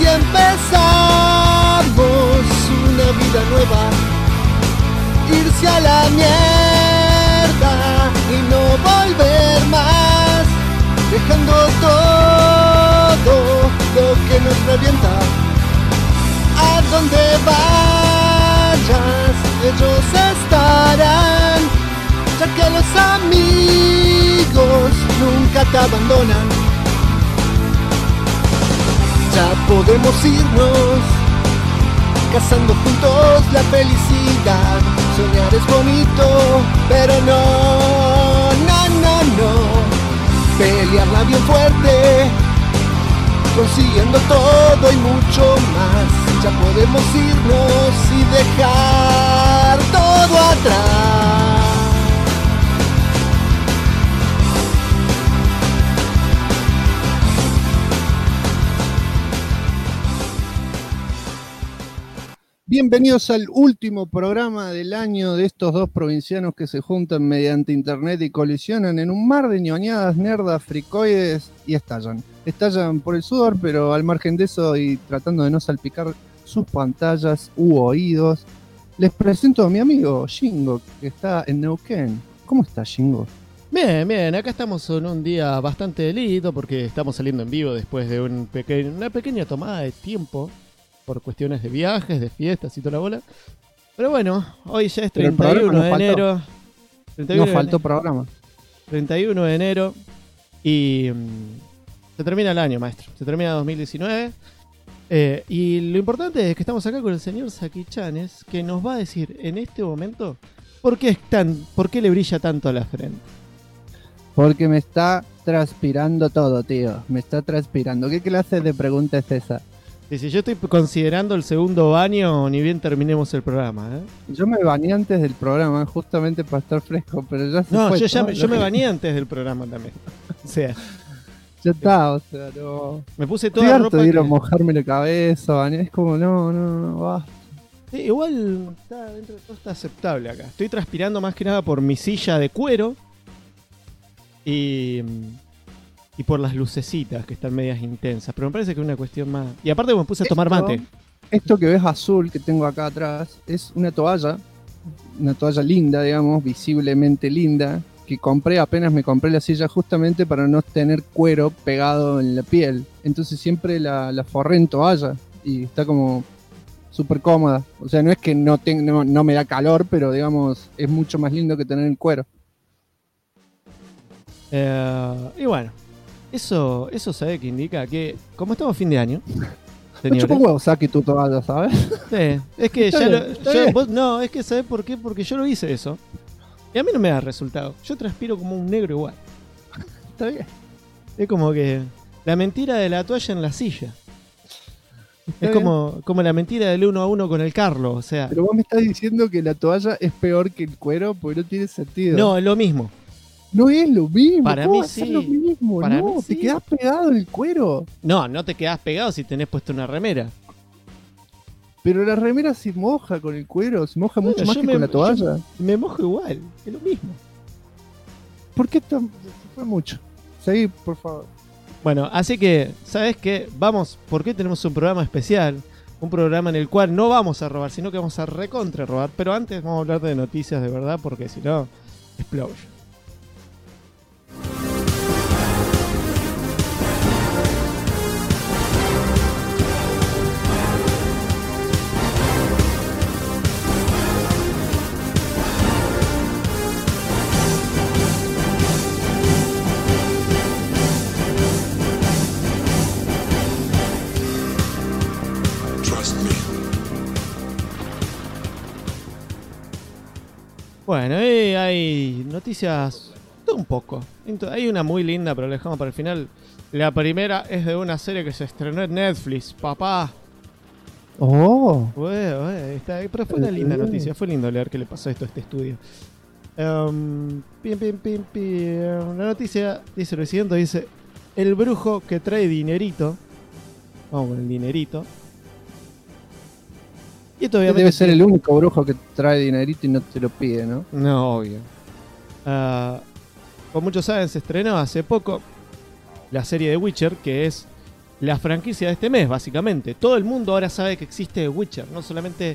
si empezamos una vida nueva, irse a la mierda y no volver más, dejando todo lo que nos revienta. A donde vayas, ellos estarán, ya que los amigos nunca te abandonan. Ya podemos irnos, cazando juntos la felicidad. Soñar es bonito, pero no. Pelearla bien fuerte, consiguiendo todo y mucho más. Ya podemos irnos y dejar todo atrás. Bienvenidos al último programa del año de estos dos provincianos que se juntan mediante internet y colisionan en un mar de ñoñadas, nerdas, fricoides y estallan. Estallan por el sudor, pero al margen de eso y tratando de no salpicar sus pantallas u oídos, les presento a mi amigo Shingo, que está en Neuquén. ¿Cómo está, Shingo? Bien, bien, acá estamos en un día bastante delito porque estamos saliendo en vivo después de una pequeña tomada de tiempo por cuestiones de viajes, de fiestas y toda la bola. Pero bueno, hoy ya es 31 de enero. Nos faltó programa. 31 de enero y se termina el año, maestro. Se termina 2019. Y lo importante es que estamos acá con el señor Saki Chanes, que nos va a decir en este momento por qué le brilla tanto a la frente. Porque me está transpirando todo, tío. Me está transpirando. ¿Qué clase de pregunta es esa? Si yo estoy considerando el segundo baño, ni bien terminemos el programa, ¿eh? Yo me bañé antes del programa, justamente para estar fresco, pero ya se fue. Yo me bañé antes del programa también. O sea, ya está, o sea, no. Me puse toda la ropa. De ir a mojarme la cabeza, bañar, es como, no, basta. Sí, igual está dentro de todo está aceptable acá. Estoy transpirando más que nada por mi silla de cuero y por las lucecitas que están medias intensas. Pero me parece que es una cuestión más... Y aparte me puse a tomar mate. Esto que ves azul que tengo acá atrás es una toalla linda, digamos, visiblemente linda, que compré apenas me compré la silla justamente para no tener cuero pegado en la piel. Entonces siempre la forré en toalla y está como súper cómoda. O sea, no es que no me da calor, pero digamos, es mucho más lindo que tener el cuero. Y bueno. Eso sabe que indica que, como estamos a fin de año, señores, no chupo saque tu toalla, ¿sabes? Sí, es que no, es que ¿sabes por qué? Porque yo lo hice eso. Y a mí no me da resultado. Yo transpiro como un negro igual. Está bien. Es como que la mentira de la toalla en la silla. Es como la mentira del 1 a 1 con el Carlos, o sea. Pero vos me estás diciendo que la toalla es peor que el cuero porque no tiene sentido. No, es lo mismo. No es lo mismo. Para mí sí. Lo mismo? Para no, mí te quedás pegado en el cuero. No te quedás pegado si tenés puesto una remera. Pero la remera se moja con el cuero, se moja mucho más que con la toalla. Me mojo igual, es lo mismo. ¿Por qué se fue mucho? Seguí, por favor. Bueno, así que, ¿sabes qué? Vamos, ¿por qué tenemos un programa especial? Un programa en el cual no vamos a robar, sino que vamos a recontra robar. Pero antes vamos a hablar de noticias de verdad, porque si no, explosion. Bueno, hay noticias de un poco. Hay una muy linda, pero la dejamos para el final. La primera es de una serie que se estrenó en Netflix, papá. Oh. Pero fue una linda noticia. Fue lindo leer qué le pasó esto a este estudio. La noticia dice lo siguiente, dice: el brujo que trae dinerito. Vamos con el dinerito. Y esto obviamente debe ser el único brujo que trae dinerito y no te lo pide, ¿no? No, obvio. Como muchos saben, se estrenó hace poco la serie de Witcher, que es la franquicia de este mes, básicamente. Todo el mundo ahora sabe que existe The Witcher, no solamente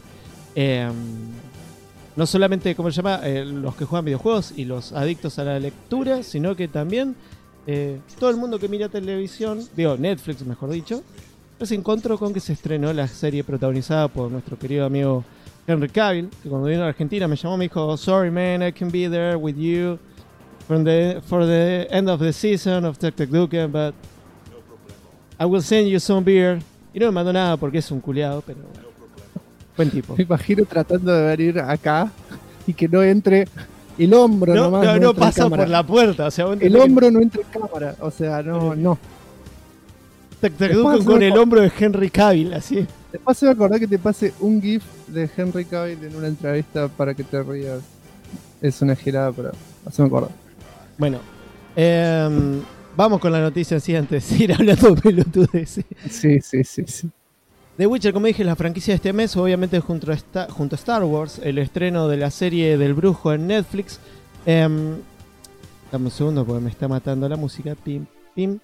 ¿cómo se llama? Los que juegan videojuegos y los adictos a la lectura, sino que también todo el mundo que mira televisión, Netflix mejor dicho, se encontró con que se estrenó la serie protagonizada por nuestro querido amigo Henry Cavill, que cuando vino a Argentina me llamó y me dijo, sorry man, I can be there with you for the end of the season of Tuk Tuk Nukem, but I will send you some beer. Y no me mandó nada porque es un culiado, pero buen tipo. Me imagino tratando de venir acá y que no entre el hombro nomás. No pasa por la puerta. O sea, el hombro no entra en cámara. O sea, no. Te con el hombro de Henry Cavill, así. Después se me acordar que te pase un GIF de Henry Cavill en una entrevista para que te rías. Es una girada, pero se me acuerda. Bueno, vamos con la noticia así antes de ir hablando de pelotudes. Sí. The Witcher, como dije, es la franquicia de este mes, obviamente junto a Star Wars, el estreno de la serie del brujo en Netflix. Dame un segundo porque me está matando la música. Pim.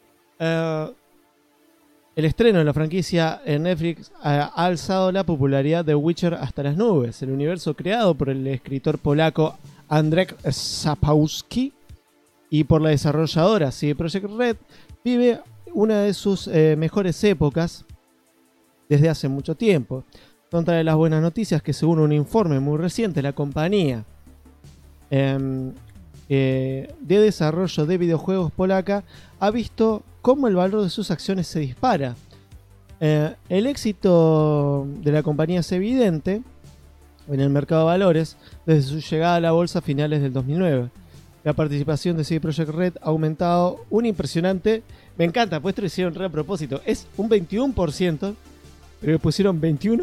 El estreno de la franquicia en Netflix ha alzado la popularidad de Witcher hasta las nubes. El universo creado por el escritor polaco Andrzej Sapkowski y por la desarrolladora CD Projekt Red vive una de sus mejores épocas desde hace mucho tiempo. Son de las buenas noticias que, según un informe muy reciente, la compañía de desarrollo de videojuegos polaca ha visto cómo el valor de sus acciones se dispara. El éxito de la compañía es evidente en el mercado de valores desde su llegada a la bolsa a finales del 2009. La participación de CD Projekt Red ha aumentado un impresionante, me encanta, pues esto lo hicieron re a propósito, es un 21%, pero le pusieron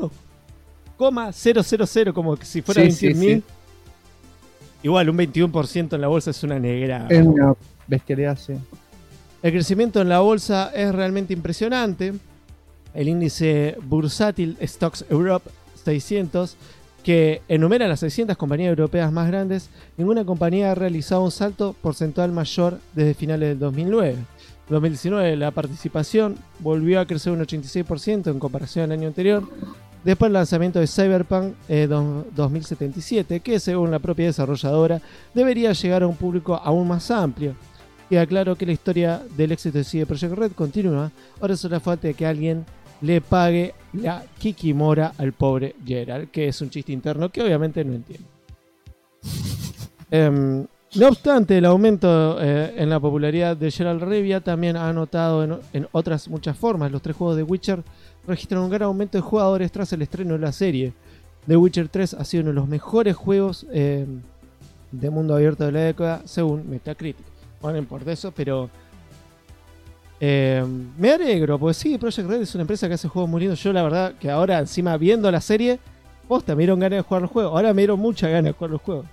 21,000 como si fuera 21.000. Sí. Igual, un 21% en la bolsa es una negra. Es una bestialidad, sí. El crecimiento en la bolsa es realmente impresionante. El índice bursátil Stocks Europe 600, que enumera las 600 compañías europeas más grandes, ninguna compañía ha realizado un salto porcentual mayor desde finales del 2009. En 2019 la participación volvió a crecer un 86% en comparación al año anterior, después del lanzamiento de Cyberpunk 2077, que según la propia desarrolladora debería llegar a un público aún más amplio. Queda claro que la historia del éxito de CD Projekt Red continúa, ahora solo falta que alguien le pague la Kikimora al pobre Geralt, que es un chiste interno que obviamente no entiendo. No obstante, el aumento en la popularidad de Geralt Rivia también ha notado en otras muchas formas. Los 3 juegos de Witcher registran un gran aumento de jugadores tras el estreno de la serie. The Witcher 3 ha sido uno de los mejores juegos de mundo abierto de la década, según Metacritic. Bueno, no importa eso, pero me alegro, porque sí, Projekt Red es una empresa que hace juegos muy lindos. Yo la verdad que ahora encima viendo la serie, posta, me dieron ganas de jugar los juegos. Ahora me dieron muchas ganas de jugar los juegos.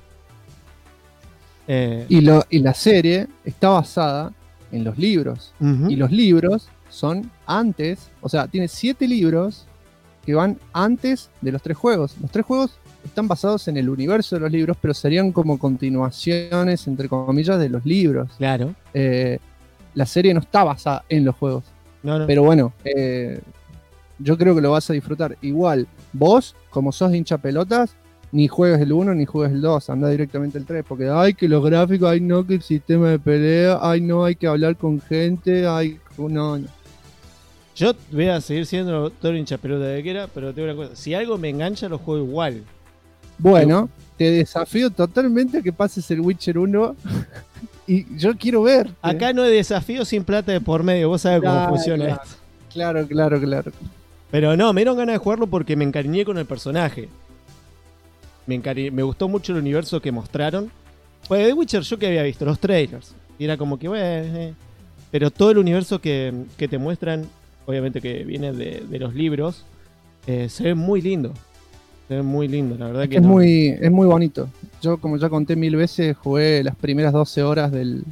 Y la serie está basada en los libros. Y los libros son antes, o sea, tiene 7 libros que van antes de los 3 juegos. Los 3 juegos están basados en el universo de los libros, pero serían como continuaciones, entre comillas, de los libros. Claro. La serie no está basada en los juegos. No. Pero bueno, yo creo que lo vas a disfrutar. Igual, vos, como sos hincha pelotas, ni juegues el 1 ni juegues el 2, anda directamente el 3, porque ay, que los gráficos, ay no, que el sistema de pelea, ay no, hay que hablar con gente, ay, no. Yo voy a seguir siendo todo el hincha pelota de que era, pero tengo una cosa, si algo me engancha lo juego igual. Bueno, te desafío totalmente a que pases el Witcher 1 y yo quiero ver. Acá no hay desafío sin plata de por medio, vos sabés cómo funciona esto. Claro. Pero no, me dieron ganas de jugarlo porque me encariñé con el personaje. Me gustó mucho el universo que mostraron. Pues de Witcher yo que había visto, los trailers. Y era como que, bueno, pero todo el universo que te muestran, obviamente que viene de los libros, se ve muy lindo. Se ve muy lindo, la verdad que es muy bonito. Yo, como ya conté 1000 veces, jugué las primeras 12 horas del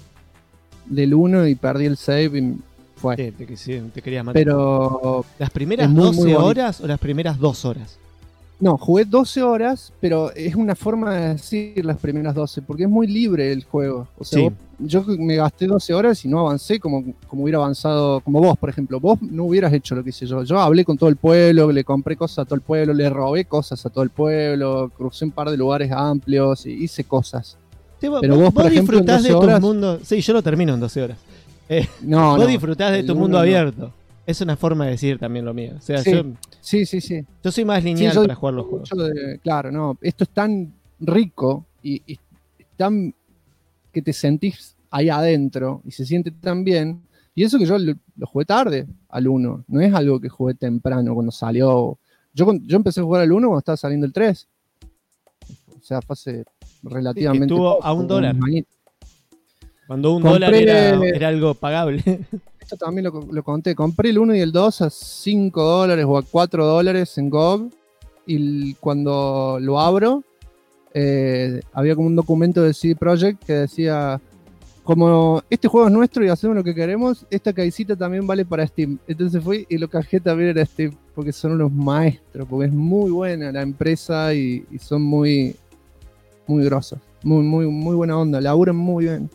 1 y perdí el save y fue. Te querías matar. Pero ¿Las primeras 12 horas o las primeras 2 horas? No, jugué 12 horas, pero es una forma de decir las primeras 12, porque es muy libre el juego. O sea, Sí. yo me gasté 12 horas y no avancé como hubiera avanzado, como vos, por ejemplo. Vos no hubieras hecho lo que hice yo. Yo hablé con todo el pueblo, le compré cosas a todo el pueblo, le robé cosas a todo el pueblo, crucé un par de lugares amplios y hice cosas. Sí, Pero vos, por ejemplo, en disfrutás de 12 tu horas... mundo. Sí, yo lo termino en 12 horas. No, Vos no. disfrutás de el tu uno mundo no. abierto. Es una forma de decir también lo mío. O sea, Sí, sí. yo soy más Sí, lineal yo para jugar los juegos. claro, no, esto es tan rico y tan que te sentís ahí adentro y se siente tan bien. Y eso que yo lo jugué tarde al uno, no es algo que jugué temprano cuando salió. Yo empecé a jugar al uno cuando estaba saliendo el 3. O sea, fue hace Sí, que relativamente estuvo a poco, $1. unos añitos. Cuando $1 Compré, era algo pagable. esto también lo conté, compré el uno y el 2 a $5 o a $4 en GOG. Y cuando lo abro, había como un documento de CD Projekt que decía, como este juego es nuestro y hacemos lo que queremos, esta caicita también vale para Steam. Entonces fui y lo cajé también en Steam, porque son unos maestros, porque es muy buena la empresa y son muy, muy grosos, muy buena onda, laburan muy bien.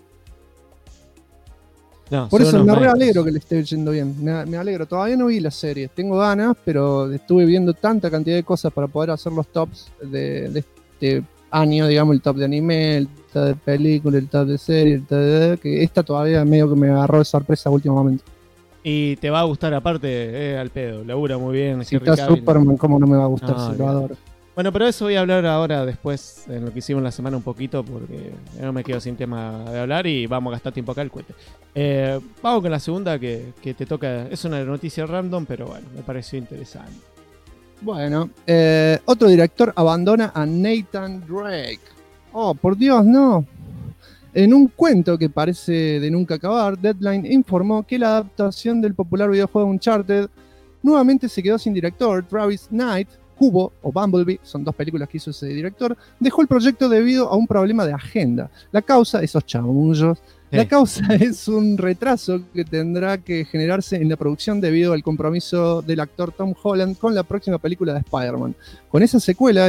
No, Por son eso unos me re maestros. alegro que le esté yendo bien, me alegro. Todavía no vi la serie, tengo ganas, pero estuve viendo tanta cantidad de cosas para poder hacer los tops de este año, digamos, el top de anime, el top de película, el top de serie, el top que esta todavía medio que me agarró de sorpresa últimamente. Y te va a gustar aparte, al pedo. Labura muy bien. Si Henry está Cavill. Superman, ¿cómo no me va a gustar? No, Si lo adoro. Bueno, pero eso voy a hablar ahora después, en lo que hicimos la semana un poquito, porque no me quedo sin tema de hablar y vamos a gastar tiempo acá el cohete. Vamos con la segunda que te toca. Es una noticia random, pero bueno, me pareció interesante. Bueno, otro director abandona a Nathan Drake. Oh, por Dios, no. En un cuento que parece de nunca acabar, Deadline informó que la adaptación del popular videojuego Uncharted nuevamente se quedó sin director. Travis Knight, Cubo o Bumblebee, son dos películas que hizo ese director, dejó el proyecto debido a un problema de agenda. La causa, esos chamullos, la causa es un retraso que tendrá que generarse en la producción debido al compromiso del actor Tom Holland con la próxima película de Spider-Man. Con esa secuela,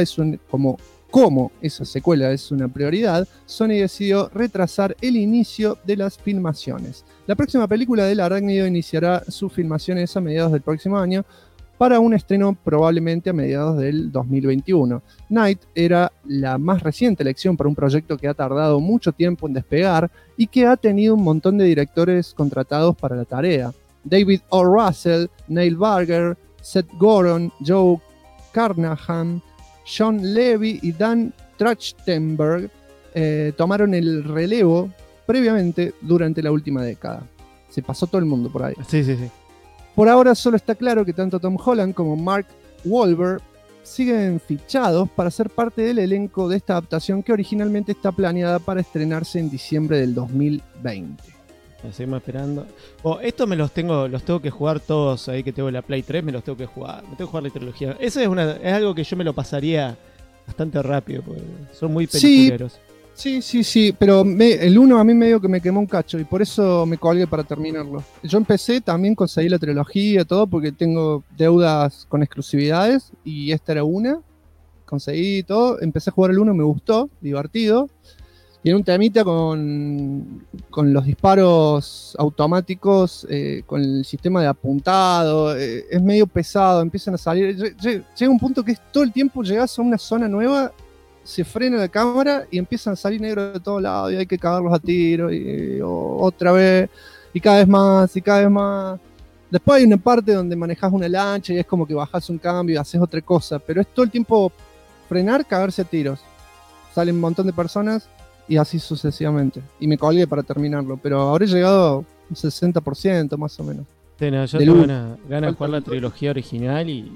como esa secuela es una prioridad, Sony decidió retrasar el inicio de las filmaciones. La próxima película del arácnido iniciará sus filmaciones a mediados del próximo año, para un estreno probablemente a mediados del 2021. Knight era la más reciente elección para un proyecto que ha tardado mucho tiempo en despegar y que ha tenido un montón de directores contratados para la tarea. David O. Russell, Neil Barger, Seth Gordon, Joe Carnahan, Sean Levy y Dan Trachtenberg tomaron el relevo previamente durante la última década. Se pasó todo el mundo por ahí. Sí. Por ahora solo está claro que tanto Tom Holland como Mark Wahlberg siguen fichados para ser parte del elenco de esta adaptación que originalmente está planeada para estrenarse en diciembre del 2020. Seguimos esperando. Estos los tengo que jugar todos ahí que tengo la Play 3, me los tengo que jugar. Me tengo que jugar la trilogía. Eso es algo que yo me lo pasaría bastante rápido, porque son muy peliculeros. Sí, pero el 1 a mí medio que me quemó un cacho y por eso me colgué para terminarlo. Yo empecé, también conseguí la trilogía y todo porque tengo deudas con exclusividades y esta era una. Conseguí todo, empecé a jugar el 1, me gustó, divertido. Tiene un temita con los disparos automáticos, con el sistema de apuntado, es medio pesado, empiezan a salir. Llega un punto que es todo el tiempo llegas a una zona nueva, se frena la cámara y empiezan a salir negros de todos lados y hay que cagarlos a tiro y otra vez y cada vez más y cada vez más. Después hay una parte donde manejas una lancha y es como que bajas un cambio y haces otra cosa, pero es todo el tiempo frenar, cagarse a tiros. Salen un montón de personas y así sucesivamente. Y me colgué para terminarlo, pero habré llegado un 60% más o menos. Sí, no, yo tengo ganas de jugar la trilogía original y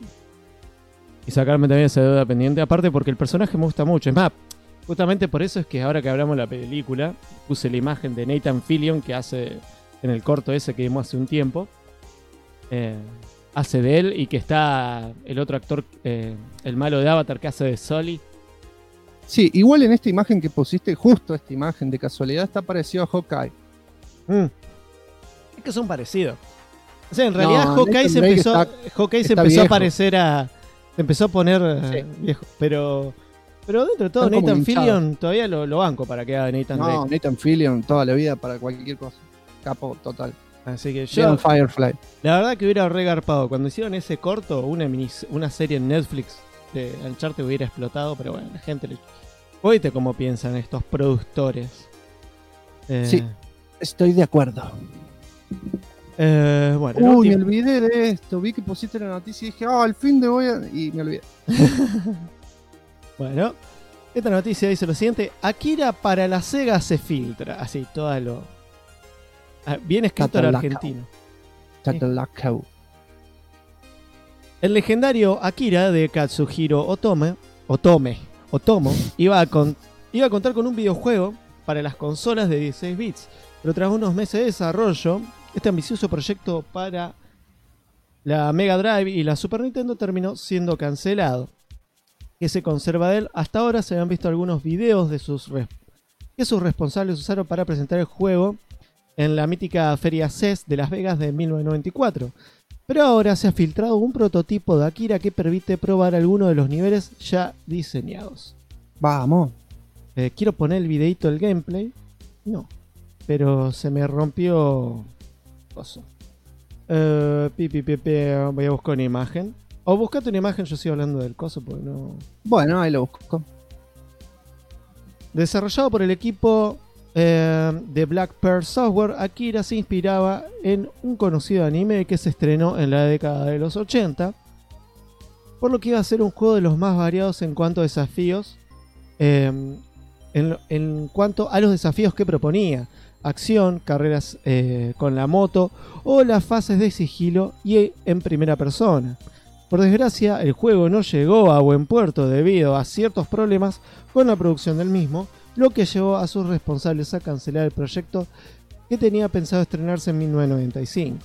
sacarme también esa deuda pendiente. Aparte porque el personaje me gusta mucho. Es más, justamente por eso es que ahora que hablamos de la película, puse la imagen de Nathan Fillion que hace en el corto ese que vimos hace un tiempo. Hace de él y que está el otro actor, el malo de Avatar que hace de Sully. Sí, igual en esta imagen que pusiste, justo esta imagen de casualidad, está parecido a Hawkeye. Es que son parecidos. O sea, en realidad Hawkeye se empezó a parecer Se empezó a poner Sí. viejo. Pero dentro de todo, Están como Nathan hinchados. Fillion, pero dentro de todo, Están como Nathan hinchados. Fillion todavía lo banco para que haga Nathan No, Drake. Nathan Fillion toda la vida para cualquier cosa. Capo total. Así que Vean yo, Firefly. la verdad que hubiera regarpado. Cuando hicieron ese corto, una serie en Netflix de Uncharted hubiera explotado, pero bueno, la gente le... Oíste cómo piensan estos productores. Sí. Estoy de acuerdo. Bueno, el Uy, me último- olvidé de esto. Vi que pusiste la noticia y dije, al fin de voy a... Y me olvidé. Bueno, esta noticia dice lo siguiente: Akira para la Sega se filtra. Así, todo lo... bien escrito al Tatalaca. argentino. Tatalacao. El legendario Akira de Katsuhiro Otomo iba a contar con un videojuego para las consolas de 16 bits, pero tras unos meses de desarrollo, este ambicioso proyecto para la Mega Drive y la Super Nintendo terminó siendo cancelado. ¿Qué se conserva de él? Hasta ahora se han visto algunos videos de que sus responsables usaron para presentar el juego en la mítica Feria CES de Las Vegas de 1994. Pero ahora se ha filtrado un prototipo de Akira que permite probar algunos de los niveles ya diseñados. Vamos. Quiero poner el videito del gameplay. No. Pero se me rompió... Coso. Voy a buscar una imagen. O buscate una imagen, yo sigo hablando del coso porque no... Bueno, ahí lo busco. Desarrollado por el equipo de Black Pearl Software, Akira se inspiraba en un conocido anime que se estrenó en la década de los 80, por lo que iba a ser un juego de los más variados en cuanto a desafíos, en cuanto a los desafíos que proponía: acción, carreras con la moto o las fases de sigilo y en primera persona. Por desgracia, el juego no llegó a buen puerto debido a ciertos problemas con la producción del mismo, lo que llevó a sus responsables a cancelar el proyecto que tenía pensado estrenarse en 1995.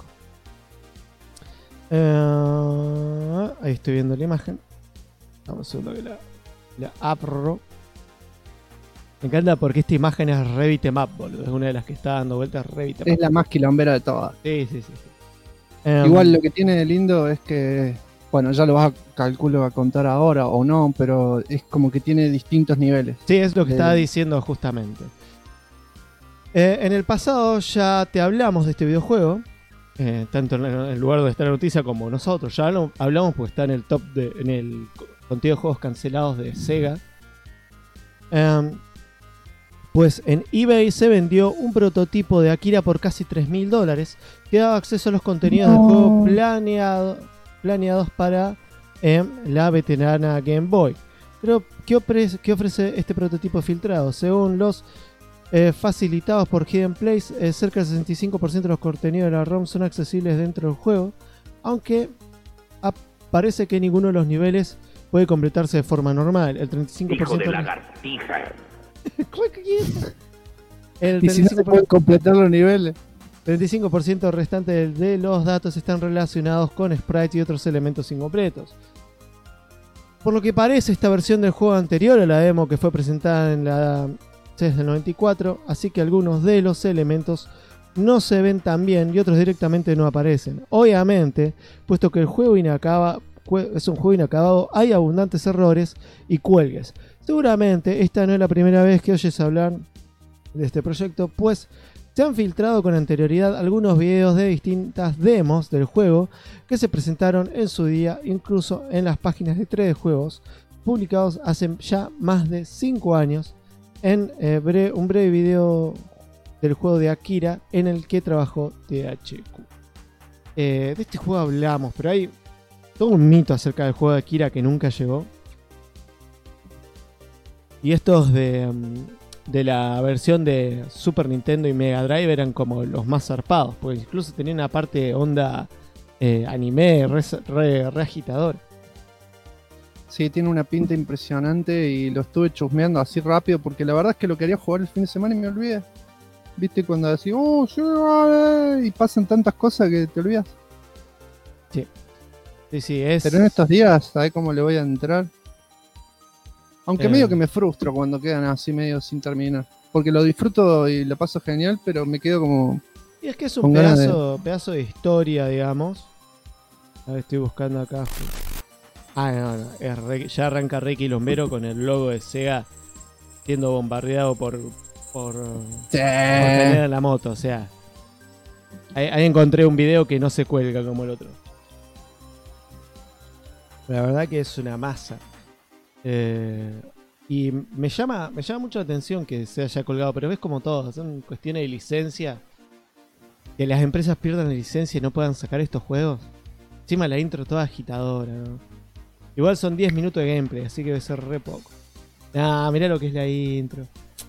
Ahí estoy viendo la imagen. Vamos a ver que la abro. Me encanta porque esta imagen es Revit Map, boludo. Es una de las que está dando vueltas Revit Map. Es la más quilombera de todas. Sí. Igual lo que tiene de lindo es que, bueno, ya lo vas a calculo a contar ahora o no, pero es como que tiene distintos niveles. Sí, es lo que estaba diciendo justamente. En el pasado ya te hablamos de este videojuego, tanto en el lugar donde está la noticia como nosotros. Ya hablamos porque está en el top en el contenido de juegos cancelados de Sega. Pues en eBay se vendió un prototipo de Akira por casi $3.000 que daba acceso a los contenidos del juego planeados para la veterana Game Boy. Pero, ¿qué ofrece este prototipo filtrado? Según los facilitados por Hidden Place, cerca del 65% de los contenidos de la ROM son accesibles dentro del juego, aunque parece que ninguno de los niveles puede completarse de forma normal. El 35%... Hijo de lagartija. El Y si no se 35%, pueden completar los niveles. 35% restante de los datos están relacionados con sprites y otros elementos incompletos. Por lo que parece, esta versión del juego anterior a la demo que fue presentada en la CES del 94, así que algunos de los elementos no se ven tan bien y otros directamente no aparecen. Obviamente, puesto que el juego es un juego inacabado, hay abundantes errores y cuelgues. Seguramente esta no es la primera vez que oyes hablar de este proyecto, pues se han filtrado con anterioridad algunos videos de distintas demos del juego que se presentaron en su día, incluso en las páginas de 3D Juegos, publicados hace ya más de 5 años, en un breve video del juego de Akira en el que trabajó THQ. De este juego hablamos, pero hay todo un mito acerca del juego de Akira que nunca llegó. Y estos de la versión de Super Nintendo y Mega Drive eran como los más zarpados, porque incluso tenían una parte onda anime re agitador. Sí, tiene una pinta impresionante y lo estuve chusmeando así rápido porque la verdad es que lo quería jugar el fin de semana y me olvidé. ¿Viste cuando decís, oh, sí, vale", y pasan tantas cosas que te olvidas? Sí, es... Pero en estos días, ¿sabes cómo le voy a entrar? Aunque medio que me frustro cuando quedan así medio sin terminar. Porque lo disfruto y lo paso genial, pero me quedo como... Y es que es un con ganas pedazo de historia, digamos. A ver, estoy buscando acá. No. Ya arranca Ricky Lombero con el logo de Sega siendo bombardeado por tener en la moto. O sea, ahí encontré un video que no se cuelga como el otro. La verdad que es una masa. Y me llama mucho la atención que se haya colgado, pero ves como todo, son cuestiones de licencia. Que las empresas pierdan la licencia y no puedan sacar estos juegos. Encima la intro toda agitadora, ¿no? Igual son 10 minutos de gameplay, así que debe ser re poco. Mirá lo que es la intro.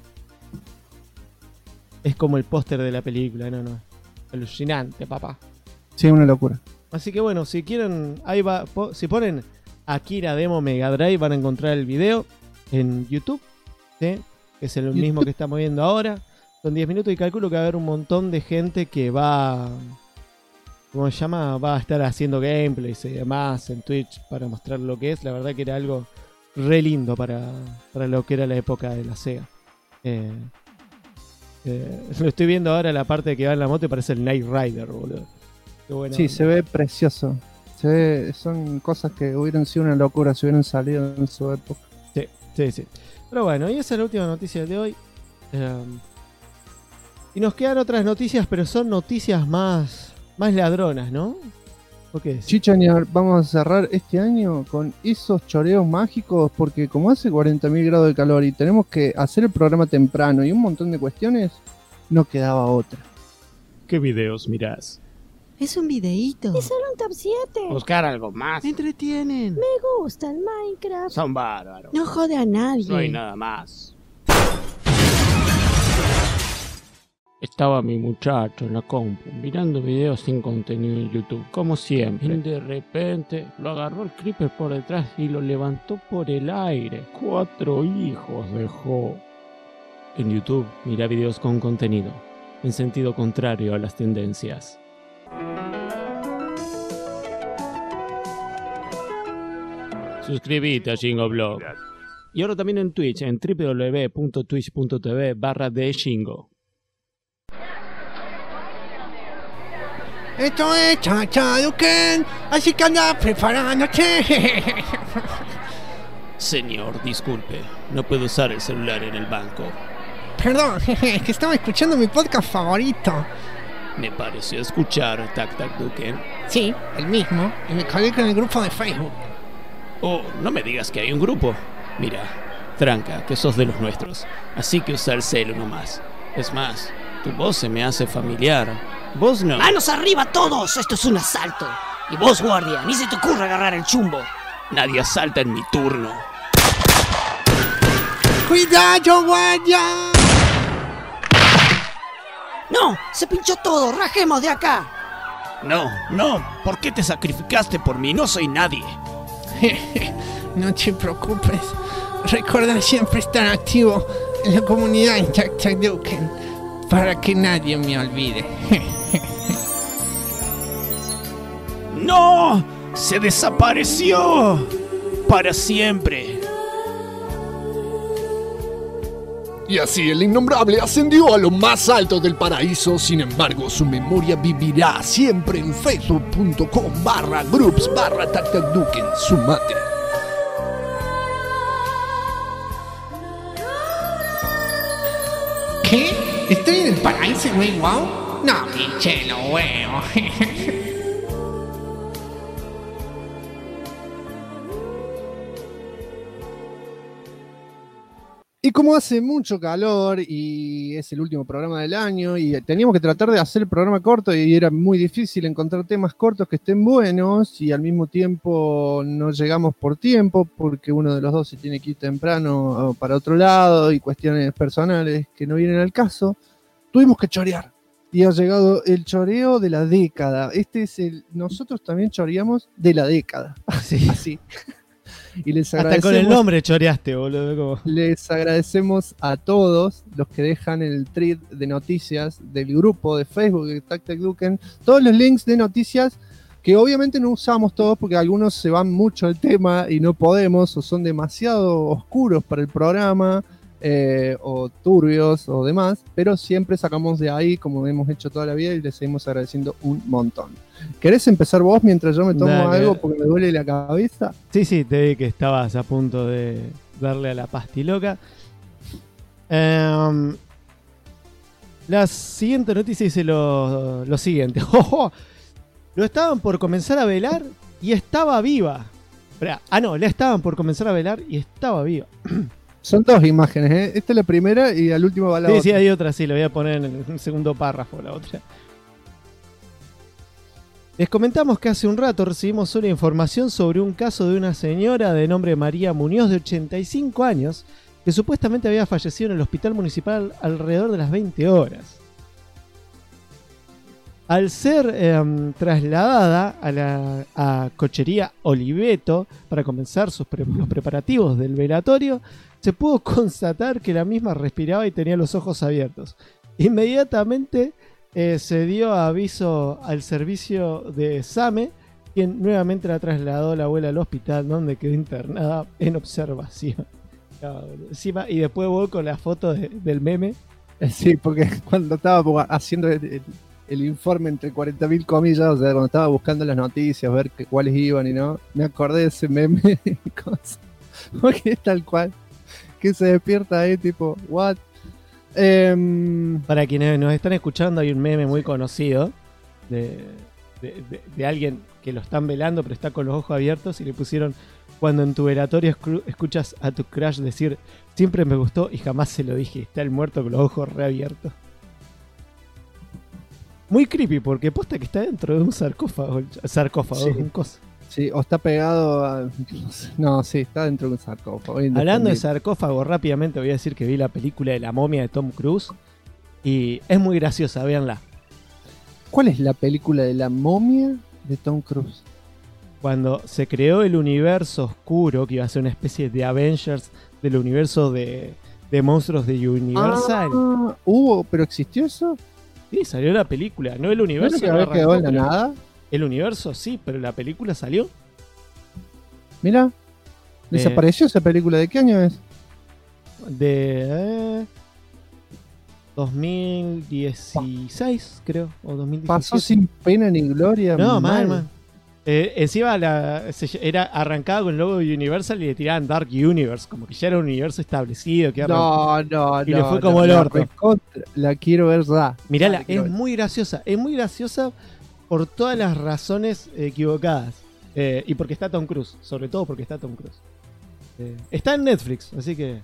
Es como el póster de la película, no. Alucinante, papá. Sí, una locura. Así que bueno, si quieren, ahí va. Si ponen Akira Demo Mega Drive van a encontrar el video en YouTube, ¿sí? Que es el mismo que estamos viendo ahora. Son 10 minutos y calculo que va a haber un montón de gente que va... ¿Cómo se llama? Va a estar haciendo gameplays y demás en Twitch para mostrar lo que es. La verdad que era algo re lindo para lo que era la época de la Sega. Lo estoy viendo ahora la parte que va en la moto y parece el Knight Rider, boludo. Qué bueno. Sí, se ve precioso. Son cosas que hubieran sido una locura si hubieran salido en su época. Sí. Pero bueno, y esa es la última noticia de hoy. Y nos quedan otras noticias, pero son noticias más ladronas, ¿no? ¿Qué es? Chichañar, vamos a cerrar este año con esos choreos mágicos, porque como hace 40.000 grados de calor y tenemos que hacer el programa temprano y un montón de cuestiones, no quedaba otra. ¿Qué videos mirás? Es un videíto. Es solo un top 7. Buscar algo más. Me entretienen. Me gusta el Minecraft. Son bárbaros. No jode a nadie. No hay nada más. Estaba mi muchacho en la compu mirando videos sin contenido en YouTube, como siempre. Y de repente lo agarró el creeper por detrás y lo levantó por el aire. 4 hijos dejó. En YouTube mira videos con contenido, en sentido contrario a las tendencias. Suscríbete a Shingo Y ahora también en Twitch, en www.twitch.tv/theshingo. Esto es Chachaduken, así que anda preparándote. Señor, disculpe, no puedo usar el celular en el banco. Perdón, es que estaba escuchando mi podcast favorito. Me pareció escuchar Tac Tac Duken. Sí, el mismo, y me colgué con el grupo de Facebook. Oh, no me digas que hay un grupo. Mira, tranca, que sos de los nuestros, así que usa el celu nomás. Es más, tu voz se me hace familiar. Vos no. ¡Manos arriba todos! Esto es un asalto. Y vos, guardia, ni se te ocurra agarrar el chumbo. Nadie asalta en mi turno. ¡Cuidado, guardia! ¡No! ¡Se pinchó todo! ¡Rajemos de acá! No, ¿por qué te sacrificaste por mí? No soy nadie. No te preocupes. Recuerda siempre estar activo en la comunidad en Tac Tac Duken para que nadie me olvide. ¡No! ¡Se desapareció! ¡Para siempre! Y así el innombrable ascendió a lo más alto del paraíso. Sin embargo, su memoria vivirá siempre en facebook.com/groups/tactacduken. Sumate. ¿Qué? ¿Estoy en el paraíso, güey? ¿Wow? No, pinche lo huevo. Y como hace mucho calor y es el último programa del año y teníamos que tratar de hacer el programa corto y era muy difícil encontrar temas cortos que estén buenos y al mismo tiempo no llegamos por tiempo porque uno de los dos se tiene que ir temprano para otro lado y cuestiones personales que no vienen al caso, tuvimos que chorear. Y ha llegado el choreo de la década. Nosotros también choreamos de la década. Así. Y les hasta con el nombre choreaste, boludo. Les agradecemos a todos los que dejan el thread de noticias del grupo de Facebook de Tac Tac Duken, todos los links de noticias que obviamente no usamos todos porque algunos se van mucho del tema y no podemos o son demasiado oscuros para el programa o turbios o demás, pero siempre sacamos de ahí, como hemos hecho toda la vida, y les seguimos agradeciendo un montón. ¿Querés empezar vos mientras yo me tomo Dale. algo porque me duele la cabeza? Sí, te vi que estabas a punto de darle a la pastiloca. La siguiente noticia dice lo siguiente. Lo estaban por comenzar a velar y estaba viva. La estaban por comenzar a velar y estaba viva. Son dos imágenes, ¿eh? Esta es la primera y al último va la otra. Sí, hay otra, sí, lo voy a poner en el segundo párrafo, la otra. Les comentamos que hace un rato recibimos una información sobre un caso de una señora de nombre María Muñoz, de 85 años, que supuestamente había fallecido en el hospital municipal alrededor de las 20 horas. Al ser trasladada a Cochería Oliveto para comenzar los preparativos del velatorio, se pudo constatar que la misma respiraba y tenía los ojos abiertos. Inmediatamente se dio aviso al servicio de SAME, quien nuevamente la trasladó a la abuela al hospital, donde quedó internada en observación. Encima, y después voy con la foto del meme. Sí, porque cuando estaba haciendo el informe entre 40.000 comillas, o sea, cuando estaba buscando las noticias, ver cuáles iban y no, me acordé de ese meme y cosas. Porque es tal cual, que se despierta ahí tipo, what? Para quienes nos están escuchando, hay un meme muy conocido de alguien que lo están velando pero está con los ojos abiertos y le pusieron: cuando en tu velatorio escuchas a tu crush decir siempre me gustó y jamás se lo dije, está el muerto con los ojos reabiertos. Muy creepy porque posta que está dentro de un sarcófago, Sí. un coso. Sí, o está pegado a... No, sí, está dentro de un sarcófago. Hablando de sarcófago, rápidamente voy a decir que vi la película de La momia de Tom Cruise y es muy graciosa, véanla. ¿Cuál es la película de la momia de Tom Cruise? Cuando se creó el universo oscuro, que iba a ser una especie de Avengers del universo de monstruos de Universal. ¿Pero existió eso? Sí, salió la película, no el universo. ¿No que había quedado en la pero nada? El universo sí, pero la película salió. Mira, desapareció esa película. ¿De qué año es? De 2016, creo, o 2017. Pasó sin pena ni gloria. No, man. Encima era arrancada con el logo de Universal y le tiraban Dark Universe, como que ya era un universo establecido. Que No. Y le fue como el orto. La quiero ver ya. Mirala, es muy graciosa. Es muy graciosa por todas las razones equivocadas. Y porque está Tom Cruise, sobre todo porque está Tom Cruise. Está en Netflix, así que...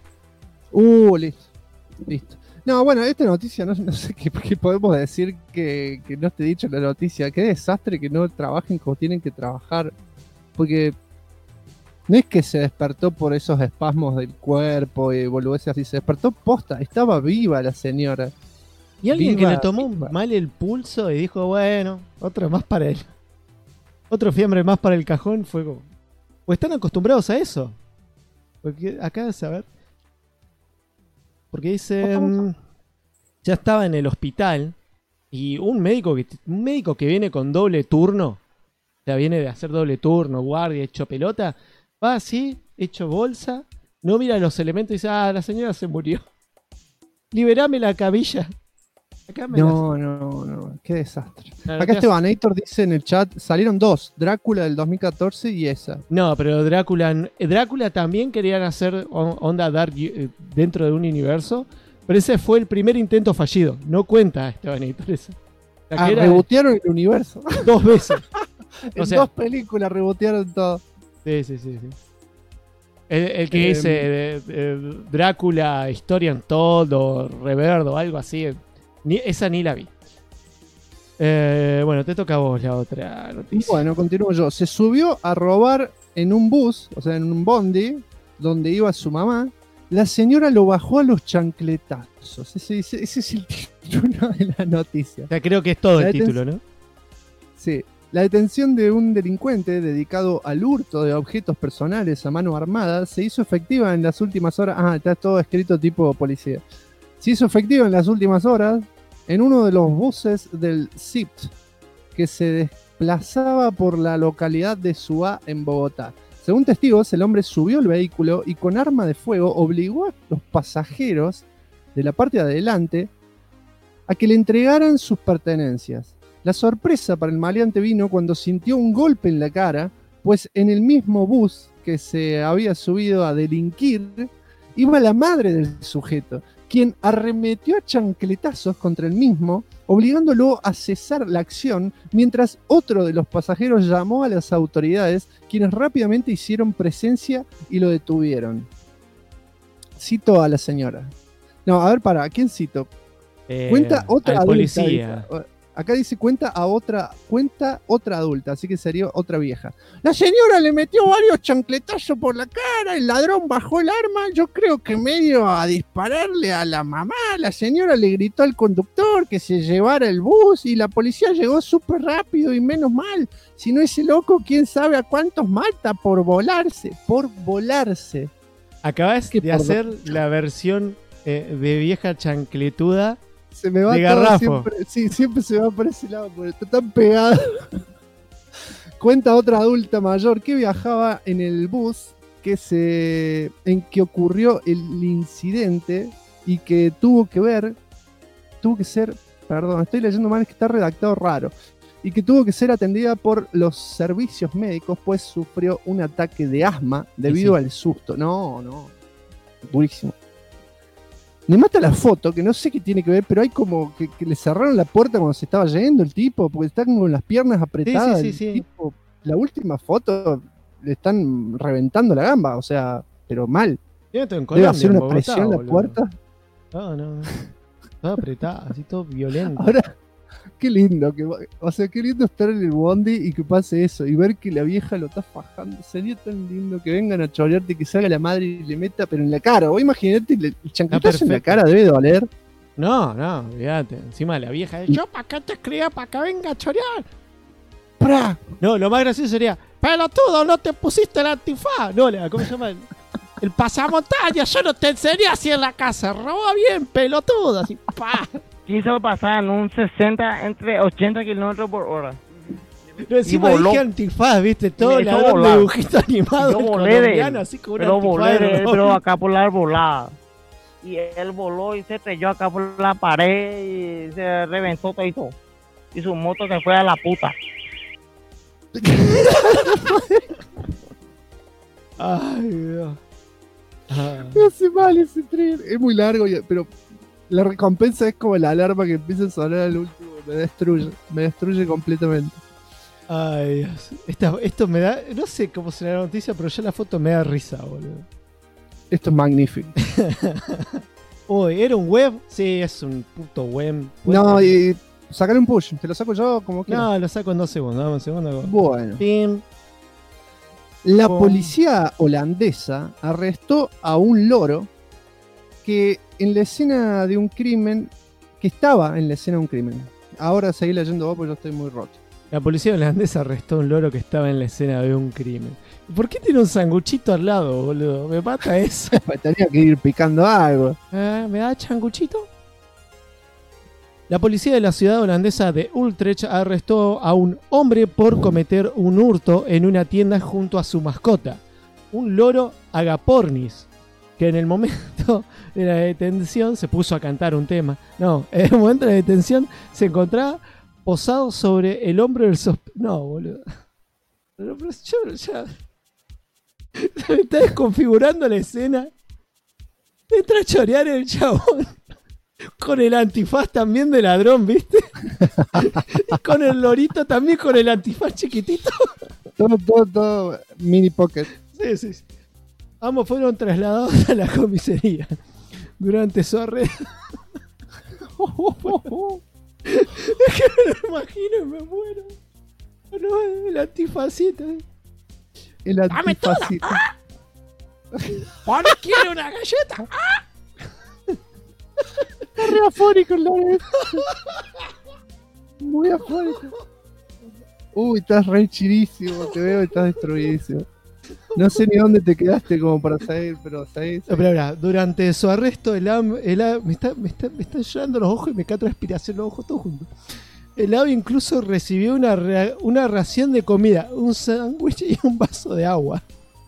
Listo. No, bueno, esta noticia no sé qué podemos decir que no esté dicho en la noticia. Qué desastre que no trabajen como tienen que trabajar. Porque no es que se despertó por esos espasmos del cuerpo y boludeces así. Se despertó posta. Estaba viva la señora. Y alguien Viva, que le tomó viva. mal el pulso y dijo, bueno, otro más para él. Otro fiambre más para el cajón. Fue como... Pues están acostumbrados a eso. Porque acá de saber... Porque dice, ya estaba en el hospital y un médico que viene con doble turno, o sea, viene de hacer doble turno, guardia, hecho pelota, va así, hecho bolsa, no mira los elementos y dice, la señora se murió. Liberame la cabilla. Acá No, qué desastre. Claro, Acá Estebanator dice en el chat, salieron dos, Drácula del 2014 y esa. No, pero Drácula también querían hacer onda Dark dentro de un universo, pero ese fue el primer intento fallido. No cuenta Estebanator esa. Rebotearon el universo. 2 veces. En 2 películas rebotearon todo. Sí. El que dice Drácula, Historia Untold o Reverdo, algo así. Esa ni la vi. Bueno, te toca a vos la otra noticia. Bueno, continúo yo. Se subió a robar en un bus, o sea, en un bondi, donde iba su mamá. La señora lo bajó a los chancletazos. Ese es el título de la noticia. O sea, creo que es todo el título, ¿no? Sí. La detención de un delincuente dedicado al hurto de objetos personales a mano armada se hizo efectiva en las últimas horas. Está todo escrito tipo policía. Se hizo efectiva en las últimas horas en uno de los buses del CIPT que se desplazaba por la localidad de Suá en Bogotá. Según testigos, el hombre subió al vehículo y con arma de fuego obligó a los pasajeros de la parte de adelante a que le entregaran sus pertenencias. La sorpresa para el maleante vino cuando sintió un golpe en la cara, pues en el mismo bus que se había subido a delinquir iba la madre del sujeto, quien arremetió a chancletazos contra el mismo, obligándolo a cesar la acción, mientras otro de los pasajeros llamó a las autoridades, quienes rápidamente hicieron presencia y lo detuvieron. Cito a la señora. No, a ver, ¿a quién cito? Cuenta otra al adulta. policía. Acá dice cuenta otra adulta, así que sería otra vieja. La señora le metió varios chancletazos por la cara, el ladrón bajó el arma, yo creo que medio a dispararle a la mamá, la señora le gritó al conductor que se llevara el bus y la policía llegó súper rápido y menos mal. Si no ese loco, quién sabe a cuántos mata por volarse. Acabas ¿Qué de por hacer la versión de vieja chancletuda. Se me va de todo garrafo. siempre, sí, siempre se va por ese lado, porque está tan pegado. Cuenta otra adulta mayor que viajaba en el bus en que ocurrió el incidente y que tuvo que ser, perdón, estoy leyendo mal, es que está redactado raro, y que tuvo que ser atendida por los servicios médicos, pues sufrió un ataque de asma debido al susto. No, durísimo. Me mata la foto, que no sé qué tiene que ver, pero hay como que le cerraron la puerta cuando se estaba yendo el tipo, porque está con las piernas apretadas. Sí. Tipo, la última foto le están reventando la gamba, o sea, pero mal. Debe hacer una presión en la puerta. No. Todo apretado, así todo violento. Ahora, qué lindo, qué lindo estar en el bondi y que pase eso, y ver que la vieja lo está fajando. Sería tan lindo que vengan a chorearte, que salga la madre y le meta, pero en la cara. Vos imaginate, el chancletazo en la cara debe doler. No, olvídate. Encima la vieja, yo para acá te escribía para que venga a chorear. ¡Pra! No, lo más gracioso sería, pelotudo, no te pusiste el antifaz. No, ¿cómo se llama? El pasamontaña, yo no te enseñé así en la casa. Roba bien, pelotudo, así, pa. Quiso pasar en un 60 entre 80 kilómetros por hora. No, encima voló. dije antifaz, viste, todo Me el hizo volar. dibujito animado Yo volé de él, colombiano, así con pero un volé de él, antifaz. pero acá por la volada. Y él voló y se estrelló acá por la pared y se reventó todo y todo. Y su moto se fue a la puta. Ay, Dios. Me hace mal ese tren. Es muy largo, pero la recompensa es como la alarma que empieza a sonar al último. Me destruye completamente. Ay, Dios. Esto me da, no sé cómo será la noticia, pero ya la foto me da risa, boludo. Esto es magnífico. Uy, ¿era un web? Sí, es un puto web. No, y sacar un push. Te lo saco yo como quieras. No, lo saco en 2 segundos. Dame un segundo. Bueno. Pim. La policía holandesa arrestó a un loro que estaba en la escena de un crimen. Ahora seguí leyendo vos porque yo estoy muy roto. La policía holandesa arrestó a un loro que estaba en la escena de un crimen. ¿Por qué tiene un sanguchito al lado, boludo? Me mata eso. Tenía que ir picando algo. ¿Me da changuchito? La policía de la ciudad holandesa de Utrecht arrestó a un hombre por cometer un hurto en una tienda junto a su mascota, un loro agapornis, que en el momento de la detención se puso a cantar un tema. No, en el momento de la detención se encontraba posado sobre el hombro del sospechoso. No, boludo. Pero yo ya... Se me está desconfigurando la escena. Entra a chorear el chabón. Con el antifaz también de ladrón, ¿viste? Y con el lorito también con el antifaz chiquitito. Todo mini pocket. Sí. Ambos fueron trasladados a la comisaría. Durante su arresto. Es que me lo imagino y me muero. No, el antifacito. El antifacito. ¿Por qué quiere una galleta? Está re afónico el loro. Muy afónico. Uy, estás re chirísimo. Te veo y estás destruidísimo. No sé ni dónde te quedaste como para salir, pero seguís. Pero, durante su arresto, me están llorando los ojos y me cae transpiración los ojos todos juntos. El ave incluso recibió una ración de comida, un sándwich y un vaso de agua.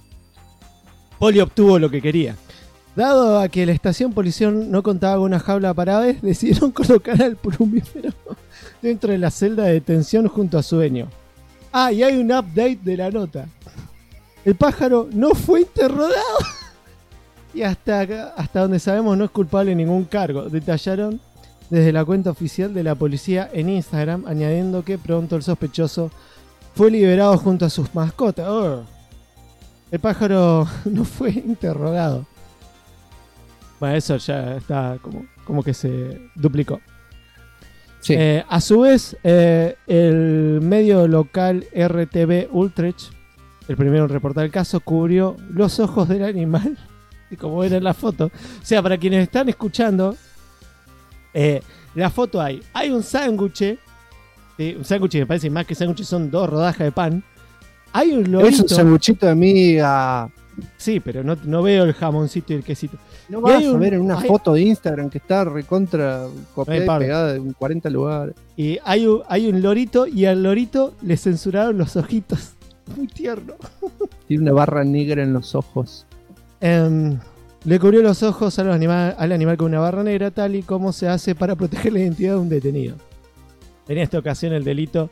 Poli obtuvo lo que quería. Dado a que la estación policial no contaba con una jaula para aves, decidieron colocar al plumífero dentro de la celda de detención junto a su dueño. Ah, y hay un update de la nota. El pájaro no fue interrogado y hasta donde sabemos no es culpable de ningún cargo. Detallaron desde la cuenta oficial de la policía en Instagram, añadiendo que pronto el sospechoso fue liberado junto a sus mascotas. Oh. El pájaro no fue interrogado. Bueno, eso ya está como que se duplicó. Sí. A su vez, el medio local RTV Utrecht, el primero en reportar el caso, cubrió los ojos del animal, y como ven en la foto. O sea, para quienes están escuchando, la foto hay un sándwich, ¿sí? Un sándwich, me parece más que sándwich, son 2 rodajas de pan. Hay un lorito. Es un sanguchito de miga. Sí, pero no veo el jamoncito y el quesito. No vas a ver en una foto de Instagram que está recontra copiada y pegada en 40 lugares. Y hay un lorito, y al lorito le censuraron los ojitos. Muy tierno. Tiene una barra negra en los ojos. Le cubrió los ojos al animal con una barra negra, tal y como se hace para proteger la identidad de un detenido. En esta ocasión el delito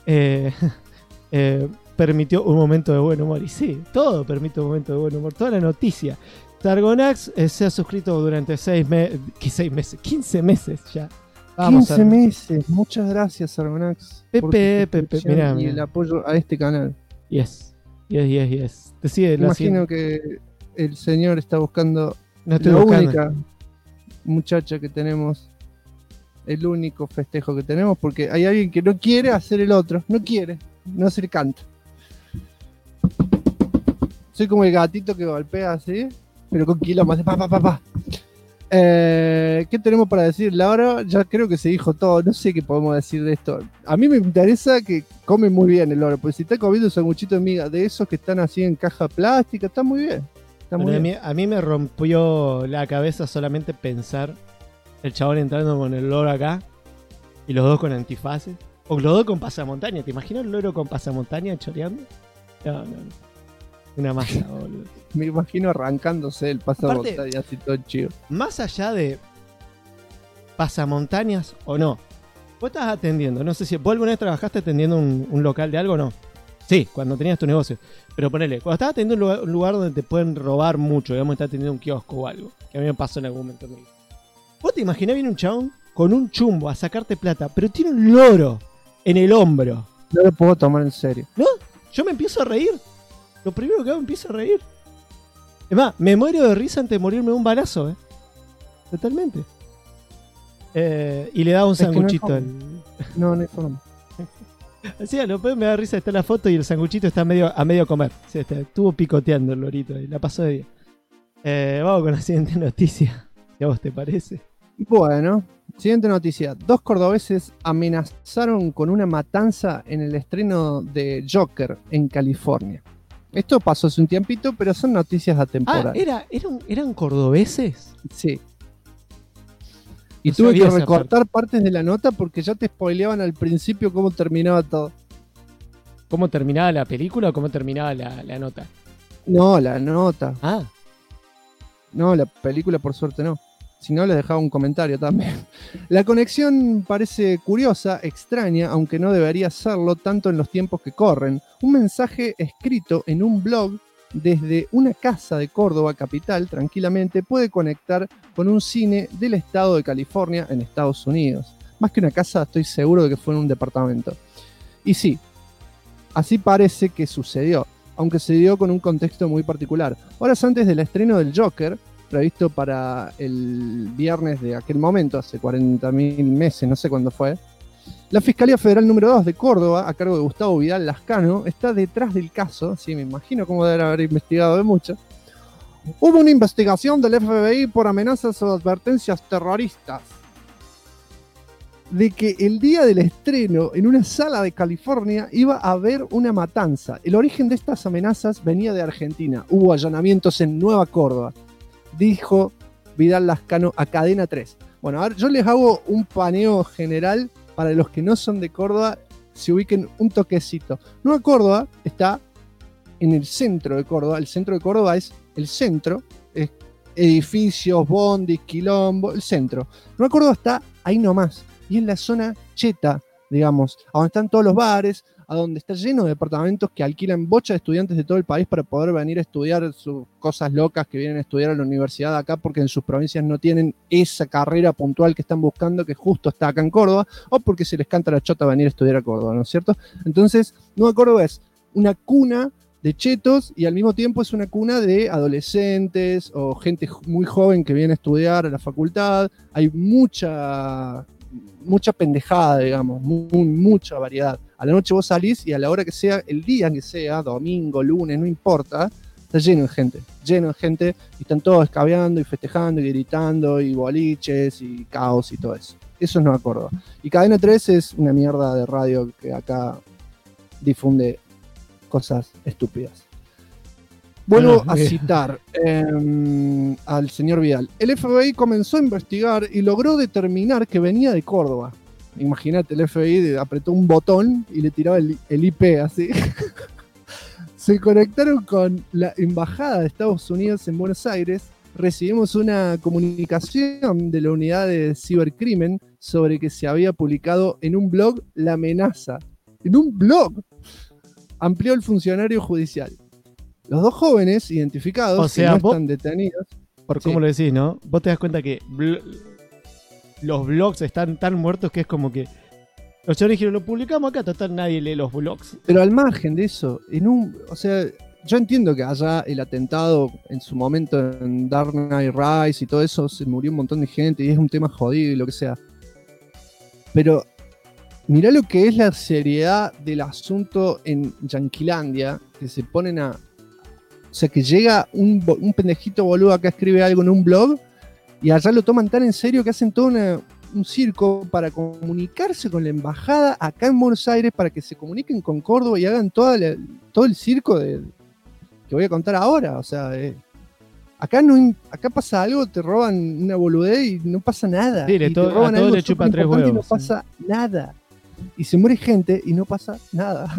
permitió un momento de buen humor. Y sí, todo permite un momento de buen humor. Toda la noticia. Sargonax se ha suscrito durante 15 meses ya. Vamos, 15 meses. Muchas gracias, Sargonax. Pepe, mirá. Y el apoyo a este canal. Yes. Te sigue Imagino que el señor está buscando no estoy la buscando. única muchacha que tenemos. El único festejo que tenemos, porque hay alguien que no quiere hacer el otro. No se le canta. Soy como el gatito que golpea así, pero con kilómetros de pa. ¿Qué tenemos para decir? Laura, ya creo que se dijo todo. No sé qué podemos decir de esto. A mí me interesa que come muy bien el loro, porque si está comiendo un sanguchito de miga de esos que están así en caja plástica, está muy bien. A mí me rompió la cabeza solamente pensar el chabón entrando con el loro acá y los dos con antifaces. O los dos con pasamontaña. ¿Te imaginas el loro con pasamontaña choreando? No. Una masa, boludo. Me imagino arrancándose el pasamontaña así todo chido. Más allá de pasamontañas o no, vos estás atendiendo, no sé si vos alguna vez trabajaste atendiendo un local de algo o no. Sí, cuando tenías tu negocio. Pero ponele, cuando estás atendiendo un lugar donde te pueden robar mucho, digamos, estás atendiendo un kiosco o algo, que a mí me pasó en algún momento. ¿Vos te imaginás bien un chabón con un chumbo a sacarte plata, pero tiene un loro en el hombro? No lo puedo tomar en serio. ¿No? Yo me empiezo a reír. Lo primero que hago, empiezo a reír. Es más, me muero de risa antes de morirme de un balazo, Totalmente. Y le da un sanguchito. No hay forma. Así, lo peor me da risa, está la foto y el sanguchito está a medio comer. Sí, estuvo picoteando el lorito y la pasó de día. Vamos con la siguiente noticia. ¿Qué a vos te parece? Bueno, siguiente noticia. 2 cordobeses amenazaron con una matanza en el estreno de Joker en California. Esto pasó hace un tiempito, pero son noticias atemporales. ¿Eran cordobeses? Sí. Y No tuve sabía que esa recortar partes de la nota porque ya te spoileaban al principio cómo terminaba todo. ¿Cómo terminaba la película o cómo terminaba la nota? No, la nota. Ah. No, la película por suerte no. Si no, les dejaba un comentario también. La conexión parece curiosa, extraña, aunque no debería serlo tanto en los tiempos que corren. Un mensaje escrito en un blog desde una casa de Córdoba, capital, tranquilamente puede conectar con un cine del estado de California en Estados Unidos. Más que una casa, estoy seguro de que fue en un departamento. Y sí, así parece que sucedió, aunque se dio con un contexto muy particular. Horas antes del estreno del Joker, previsto para el viernes de aquel momento, hace 40.000 meses, no sé cuándo fue, la Fiscalía Federal número 2 de Córdoba, a cargo de Gustavo Vidal Lascano, está detrás del caso. Sí, me imagino cómo deben haber investigado de mucho. Hubo una investigación del FBI por amenazas o advertencias terroristas de que el día del estreno en una sala de California iba a haber una matanza. El origen de estas amenazas venía de Argentina. Hubo allanamientos en Nueva Córdoba, dijo Vidal Lascano a Cadena 3. Bueno, a ver, yo les hago un paneo general para los que no son de Córdoba, se ubiquen un toquecito. Nueva Córdoba está en el centro de Córdoba. El centro de Córdoba es el centro, es edificios, bondis, quilombo, el centro. Nueva Córdoba está ahí nomás, y es la zona cheta, digamos, a donde están todos los bares, a donde está lleno de departamentos que alquilan bocha de estudiantes de todo el país para poder venir a estudiar sus cosas locas que vienen a estudiar a la universidad de acá porque en sus provincias no tienen esa carrera puntual que están buscando, que justo está acá en Córdoba, o porque se les canta la chota venir a estudiar a Córdoba, ¿no es cierto? Entonces, Nueva Córdoba es una cuna de chetos y al mismo tiempo es una cuna de adolescentes o gente muy joven que viene a estudiar a la facultad. Hay mucha pendejada, digamos, mucha variedad. A la noche vos salís y a la hora que sea, el día que sea, domingo, lunes, no importa, está lleno de gente, y están todos escabeando y festejando y gritando y boliches y caos y todo eso. Eso es Nueva Córdoba. Y Cadena 3 es una mierda de radio que acá difunde cosas estúpidas. Vuelvo a citar al señor Vidal. El FBI comenzó a investigar y logró determinar que venía de Córdoba. Imagínate, el FBI apretó un botón y le tiraba el IP así. Se conectaron con la Embajada de Estados Unidos en Buenos Aires. Recibimos una comunicación de la unidad de cibercrimen sobre que se había publicado en un blog la amenaza. ¡En un blog! Amplió el funcionario judicial. Los dos jóvenes identificados, o sea, que no están detenidos. Por cómo lo decís, ¿no? Vos te das cuenta que los blogs están tan muertos que es como que los chavales dijeron, lo publicamos acá, total nadie lee los blogs. Pero al margen de eso, o sea, yo entiendo que allá el atentado en su momento en Dark Knight Rise y todo eso, se murió un montón de gente y es un tema jodido y lo que sea. Pero mirá lo que es la seriedad del asunto en Yanquilandia, que se ponen a... O sea, que llega un pendejito boludo acá, escribe algo en un blog y allá lo toman tan en serio que hacen todo un circo para comunicarse con la embajada acá en Buenos Aires para que se comuniquen con Córdoba y hagan todo el circo que voy a contar ahora. O sea, acá pasa algo, te roban una boludez y no pasa nada. Sí, y te roban a todo algo le chupa 3 huevos. y no pasa nada. Y se muere gente y no pasa nada.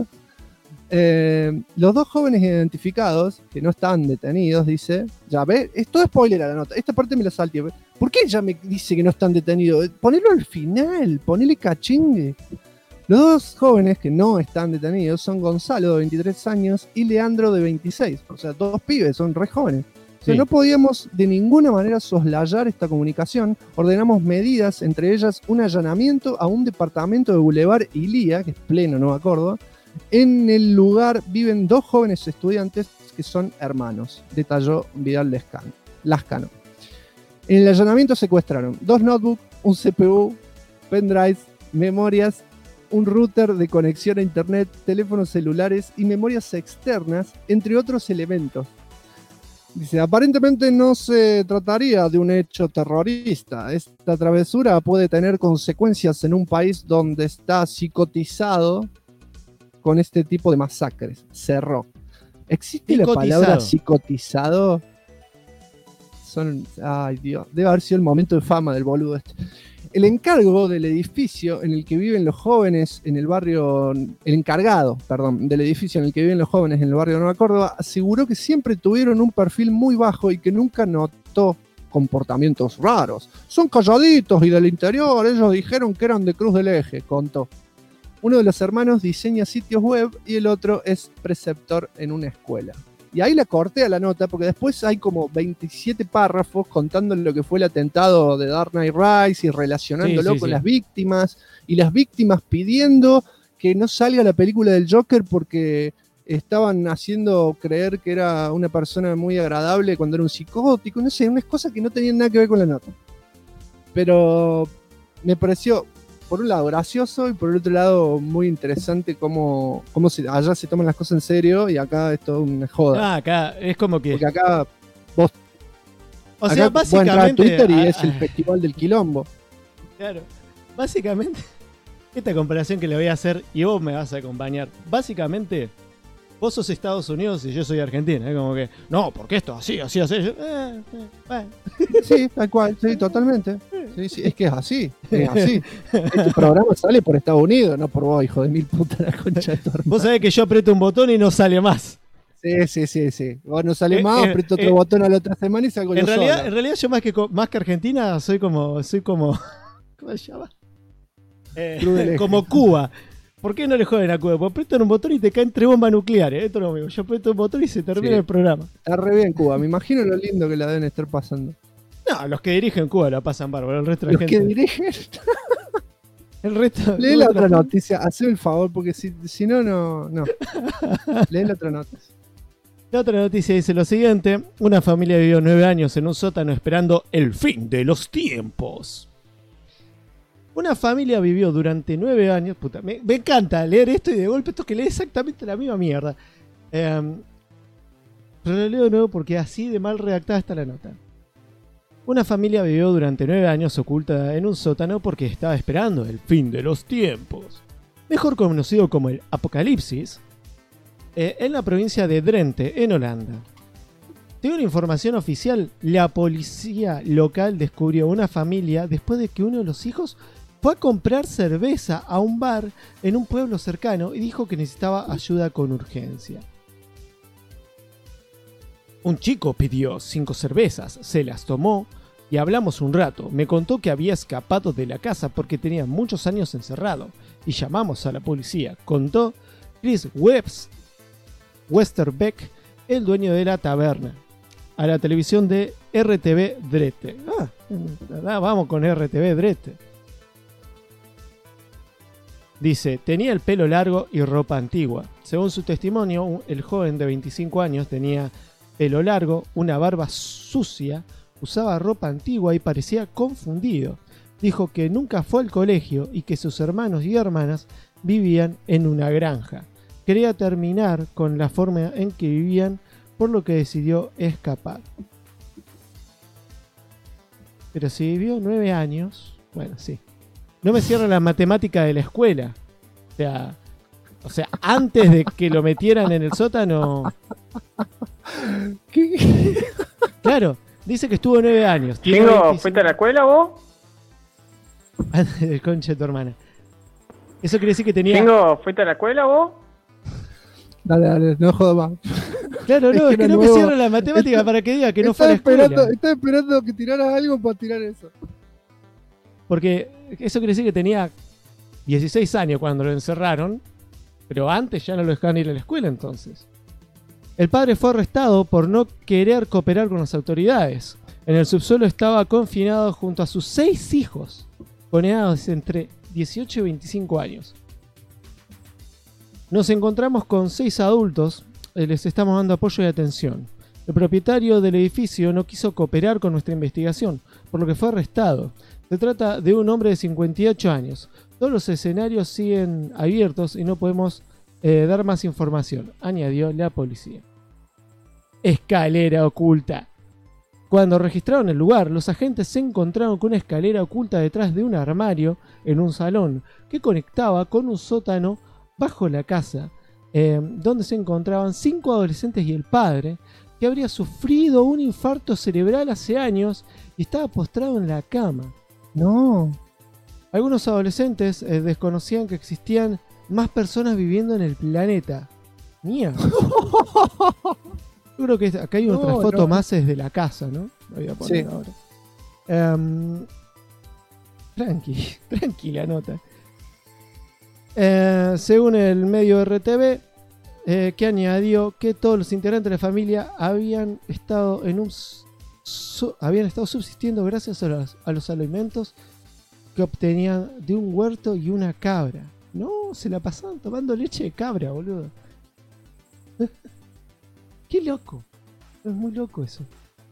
Los dos jóvenes identificados, que no están detenidos, dice, ya ve, es todo spoiler a la nota, esta parte me la salté. ¿Por qué ya me dice que no están detenidos? Ponelo al final, ponele cachingue. Los dos jóvenes que no están detenidos son Gonzalo, de 23 años, y Leandro, de 26. O sea, dos pibes, son re jóvenes. O sea, no podíamos de ninguna manera soslayar esta comunicación. Ordenamos medidas, entre ellas un allanamiento a un departamento de Boulevard Ilía, que es pleno Nueva Córdoba. En el lugar viven dos jóvenes estudiantes que son hermanos, detalló Vidal Lascano. En el allanamiento secuestraron 2 notebooks, un CPU, pendrives, memorias, un router de conexión a internet, teléfonos celulares y memorias externas, entre otros elementos. Dice, aparentemente no se trataría de un hecho terrorista. Esta travesura puede tener consecuencias en un país donde está psicotizado con este tipo de masacres. Cerró. ¿Existe la palabra psicotizado? Ay, Dios. Debe haber sido el momento de fama del boludo este. El encargo del edificio en el que viven los jóvenes en el barrio... El encargado, perdón, del edificio en el que viven los jóvenes en el barrio de Nueva Córdoba aseguró que siempre tuvieron un perfil muy bajo y que nunca notó comportamientos raros. Son calladitos y del interior. Ellos dijeron que eran de Cruz del Eje, contó. Uno de los hermanos diseña sitios web y el otro es preceptor en una escuela. Y ahí la corté a la nota porque después hay como 27 párrafos contando lo que fue el atentado de Dark Knight Rise y relacionándolo con las víctimas. Y las víctimas pidiendo que no salga la película del Joker porque estaban haciendo creer que era una persona muy agradable cuando era un psicótico. No sé, unas cosas que no tenían nada que ver con la nota. Pero me pareció... por un lado gracioso y por el otro lado muy interesante cómo allá se toman las cosas en serio y acá es todo una joda. Acá es como que... Porque acá vos... O sea, básicamente... Vos entrar a Twitter y es el festival del quilombo. Claro. Básicamente, esta comparación que le voy a hacer y vos me vas a acompañar. Básicamente, vos sos Estados Unidos y yo soy Argentina. Es como que, no, porque esto así. Yo, bueno. Sí, tal cual, sí, totalmente. Sí, es que es así. Este programa sale por Estados Unidos, no por vos, hijo de mil putas, la concha de tu hermano. Vos sabés que yo aprieto un botón y no sale más. Sí. Vos no salís más, aprieto otro botón a la otra semana y salgo en yo realidad, solo. En realidad yo más que Argentina soy como ¿cómo se llama? Cruz del Eje. Como Cuba. ¿Por qué no le joden a Cuba? Porque aprietan un botón y te caen 3 bombas nucleares. Esto es lo mismo. Yo aprieto un botón y se termina el programa. Está re bien Cuba. Me imagino lo lindo que la deben estar pasando. No, los que dirigen Cuba la pasan bárbaro. El resto de la Los gente. que dirigen. El resto. Lee la otra noticia. Haceme el favor, porque si no, no. Lee la otra noticia. La otra noticia dice lo siguiente: una familia vivió 9 años en un sótano esperando el fin de los tiempos. Una familia vivió durante 9 años. Puta, me encanta leer esto y de golpe esto que lee exactamente la misma mierda. Pero lo leo de nuevo porque así de mal redactada está la nota. Una familia vivió durante 9 años oculta en un sótano porque estaba esperando el fin de los tiempos. Mejor conocido como el Apocalipsis. En la provincia de Drenthe, en Holanda. Según información oficial, la policía local descubrió una familia después de que uno de los hijos fue a comprar cerveza a un bar en un pueblo cercano y dijo que necesitaba ayuda con urgencia. Un chico pidió 5 cervezas, se las tomó y hablamos un rato. Me contó que había escapado de la casa porque tenía muchos años encerrado y llamamos a la policía, contó Chris Westerbeck, el dueño de la taberna, a la televisión de RTV Drenthe. Vamos con RTV Drenthe. Dice, tenía el pelo largo y ropa antigua. Según su testimonio, el joven de 25 años tenía pelo largo, una barba sucia, usaba ropa antigua y parecía confundido. Dijo que nunca fue al colegio y que sus hermanos y hermanas vivían en una granja. Quería terminar con la forma en que vivían, por lo que decidió escapar. Pero si vivió 9 años, bueno, sí. No me cierra la matemática de la escuela. O sea, antes de que lo metieran en el sótano. ¿Qué? Claro, dice que estuvo 9 años. Chingo, ¿fuiste a la escuela vos? Antes del concha de tu hermana. Eso quiere decir que tenía. Chingo, ¿fuiste a la escuela vos? Dale, no jodas más. Claro, no, es que no me nuevo. cierra la matemática para que diga que no fue a la escuela. Estaba esperando que tiraras algo para tirar eso. Porque eso quiere decir que tenía 16 años cuando lo encerraron, pero antes ya no lo dejaban ir a la escuela entonces. El padre fue arrestado por no querer cooperar con las autoridades. En el subsuelo estaba confinado junto a sus 6 hijos, con edades entre 18 y 25 años. Nos encontramos con 6 adultos, les estamos dando apoyo y atención. El propietario del edificio no quiso cooperar con nuestra investigación, por lo que fue arrestado. Se trata de un hombre de 58 años. Todos los escenarios siguen abiertos y no podemos dar más información, añadió la policía. Escalera oculta. Cuando registraron el lugar, los agentes se encontraron con una escalera oculta detrás de un armario en un salón que conectaba con un sótano bajo la casa, donde se encontraban 5 adolescentes y el padre, que habría sufrido un infarto cerebral hace años y estaba postrado en la cama. No. Algunos adolescentes desconocían que existían más personas viviendo en el planeta. Mierda. Yo creo que acá hay otra foto más desde la casa, ¿no? Lo voy a poner ahora. Tranqui la nota. Según el medio RTV, que añadió que todos los integrantes de la familia habían estado subsistiendo gracias a los alimentos que obtenían de un huerto y una cabra. No, se la pasaban tomando leche de cabra, boludo. Qué loco. Es muy loco eso.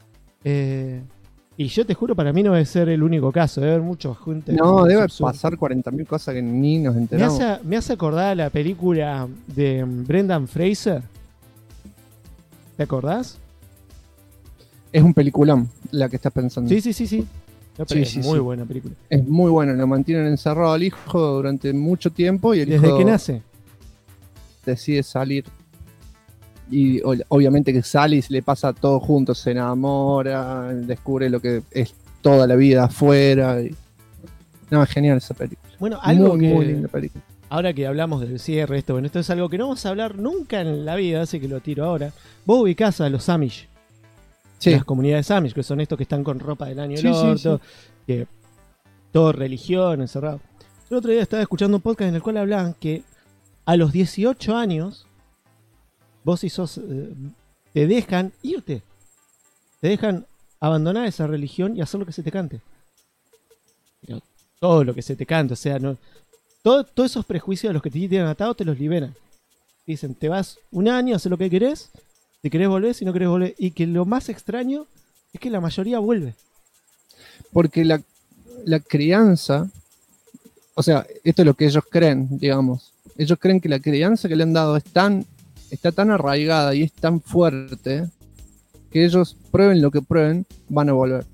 Y yo te juro, para mí no debe ser el único caso. Debe haber mucha gente. No, debe pasar 40.000 cosas que ni nos enteramos. Me hace acordar a la película de Brendan Fraser. ¿Te acordás? Es un peliculón la que estás pensando. Sí. No, es muy buena película. Es muy buena. Lo mantienen encerrado al hijo durante mucho tiempo y el desde hijo que nace decide salir. Y obviamente que sale y se le pasa todo junto, se enamora, descubre lo que es toda la vida afuera. No, es genial esa película. Bueno, algo muy linda película. ahora que hablamos del cierre, esto es algo que no vamos a hablar nunca en la vida, así que lo tiro ahora. Vos ubicás a los Amish. Sí. Las comunidades Amish, que son estos que están con ropa del año Sí, del sí, orto, que todo religión, encerrado. El otro día estaba escuchando un podcast en el cual hablaban que a los 18 años, vos si sos, te dejan irte. Te dejan abandonar esa religión y hacer lo que se te cante. Pero todo lo que se te cante, o sea, no, todos esos prejuicios a los que te tienen atado te los liberan. Dicen, te vas un año, haces lo que querés, si querés volver, si no querés volver. Y que lo más extraño es que la mayoría vuelve. Porque la crianza, o sea, esto es lo que ellos creen, digamos. Ellos creen que la crianza que le han dado está tan arraigada y es tan fuerte que ellos prueben lo que prueben, van a volver.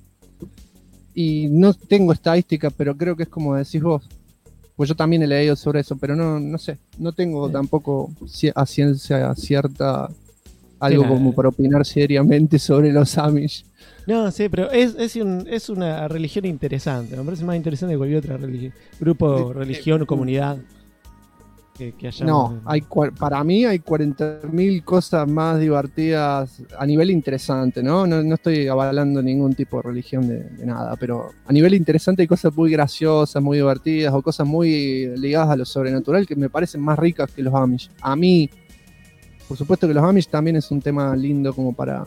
Y no tengo estadística, pero creo que es como decís vos. Pues yo también he leído sobre eso, pero no sé. No tengo tampoco a ciencia cierta algo como para opinar seriamente sobre los Amish. No, sí, pero es una religión interesante. Me parece más interesante que cualquier otra religión. Grupo, religión o comunidad que hayamos. No, para mí hay 40.000 cosas más divertidas a nivel interesante, ¿no? No estoy avalando ningún tipo de religión de nada, pero a nivel interesante hay cosas muy graciosas, muy divertidas o cosas muy ligadas a lo sobrenatural que me parecen más ricas que los Amish. A mí, por supuesto que los Amish también es un tema lindo como para...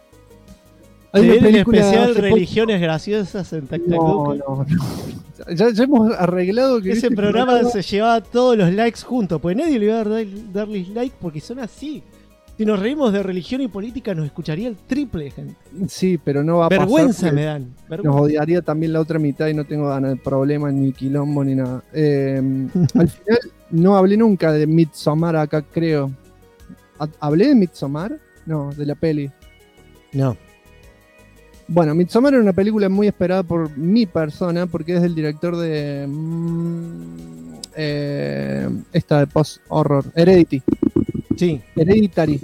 Hay una película especial religiones graciosas en Tactacuca. No. Ya hemos arreglado que ese programa se llevaba todos los likes juntos, pues nadie le iba a darles like porque son así. Si nos reímos de religión y política nos escucharía el triple de gente. Sí, pero no va a pasar. Vergüenza me dan. Nos odiaría también la otra mitad y no tengo ganas de problemas, ni quilombo, ni nada. Al final no hablé nunca de Midsommar acá, creo. ¿Hablé de Midsommar? No, de la peli. No. Bueno, Midsommar era una película muy esperada por mi persona porque es del director de esta de post-horror, Heredity. Sí. Hereditary.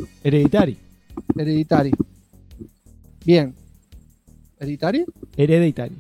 Bien. ¿Hereditary? Hereditary.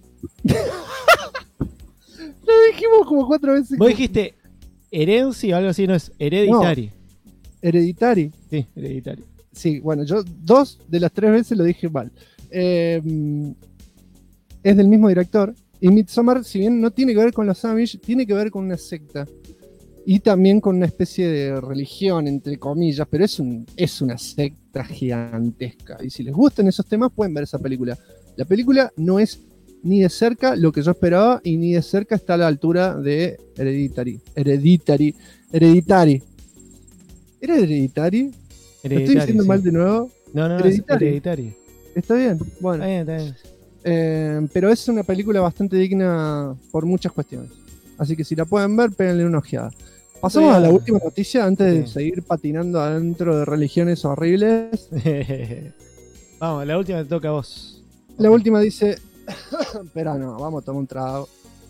Lo dijimos como 4 veces. Vos dijiste herencia o algo así, no es Hereditary. No, Hereditary. Sí, Hereditary. Sí, bueno, yo 2 de las 3 veces lo dije mal. Es del mismo director. Y Midsommar, si bien no tiene que ver con los Amish, tiene que ver con una secta. Y también con una especie de religión, entre comillas, pero es una secta gigantesca. Y si les gustan esos temas, pueden ver esa película. La película no es ni de cerca lo que yo esperaba y ni de cerca está a la altura de Hereditary. ¿Era Hereditary? ¿Lo estoy diciendo mal de nuevo? No, Hereditary. ¿Está bien? Bueno. Está bien. Pero es una película bastante digna por muchas cuestiones. Así que si la pueden ver, péguenle una ojeada. Pasamos a la última noticia antes de seguir patinando adentro de religiones horribles. Vamos, la última te toca a vos. La última dice... Espera, no, vamos a tomar un trago.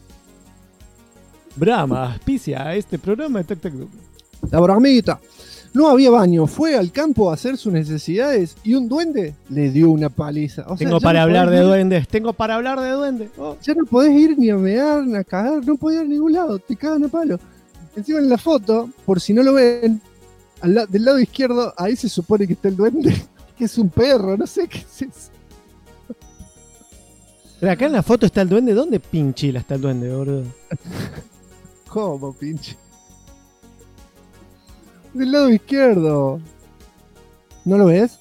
Brahma, auspicia este programa de Tac Tac Duke. La bromita. No había baño, fue al campo a hacer sus necesidades y un duende le dio una paliza. O sea, tengo para hablar de duendes. Oh. Ya no podés ir ni a mear, ni a cagar, no podés ir a ningún lado, te cagan a palo. Encima en la foto, por si no lo ven, del lado izquierdo, ahí se supone que está el duende, que es un perro, no sé qué es eso. Pero acá en la foto está el duende, ¿dónde pinchila está el duende, boludo? ¿Cómo pinche? Del lado izquierdo. ¿No lo ves?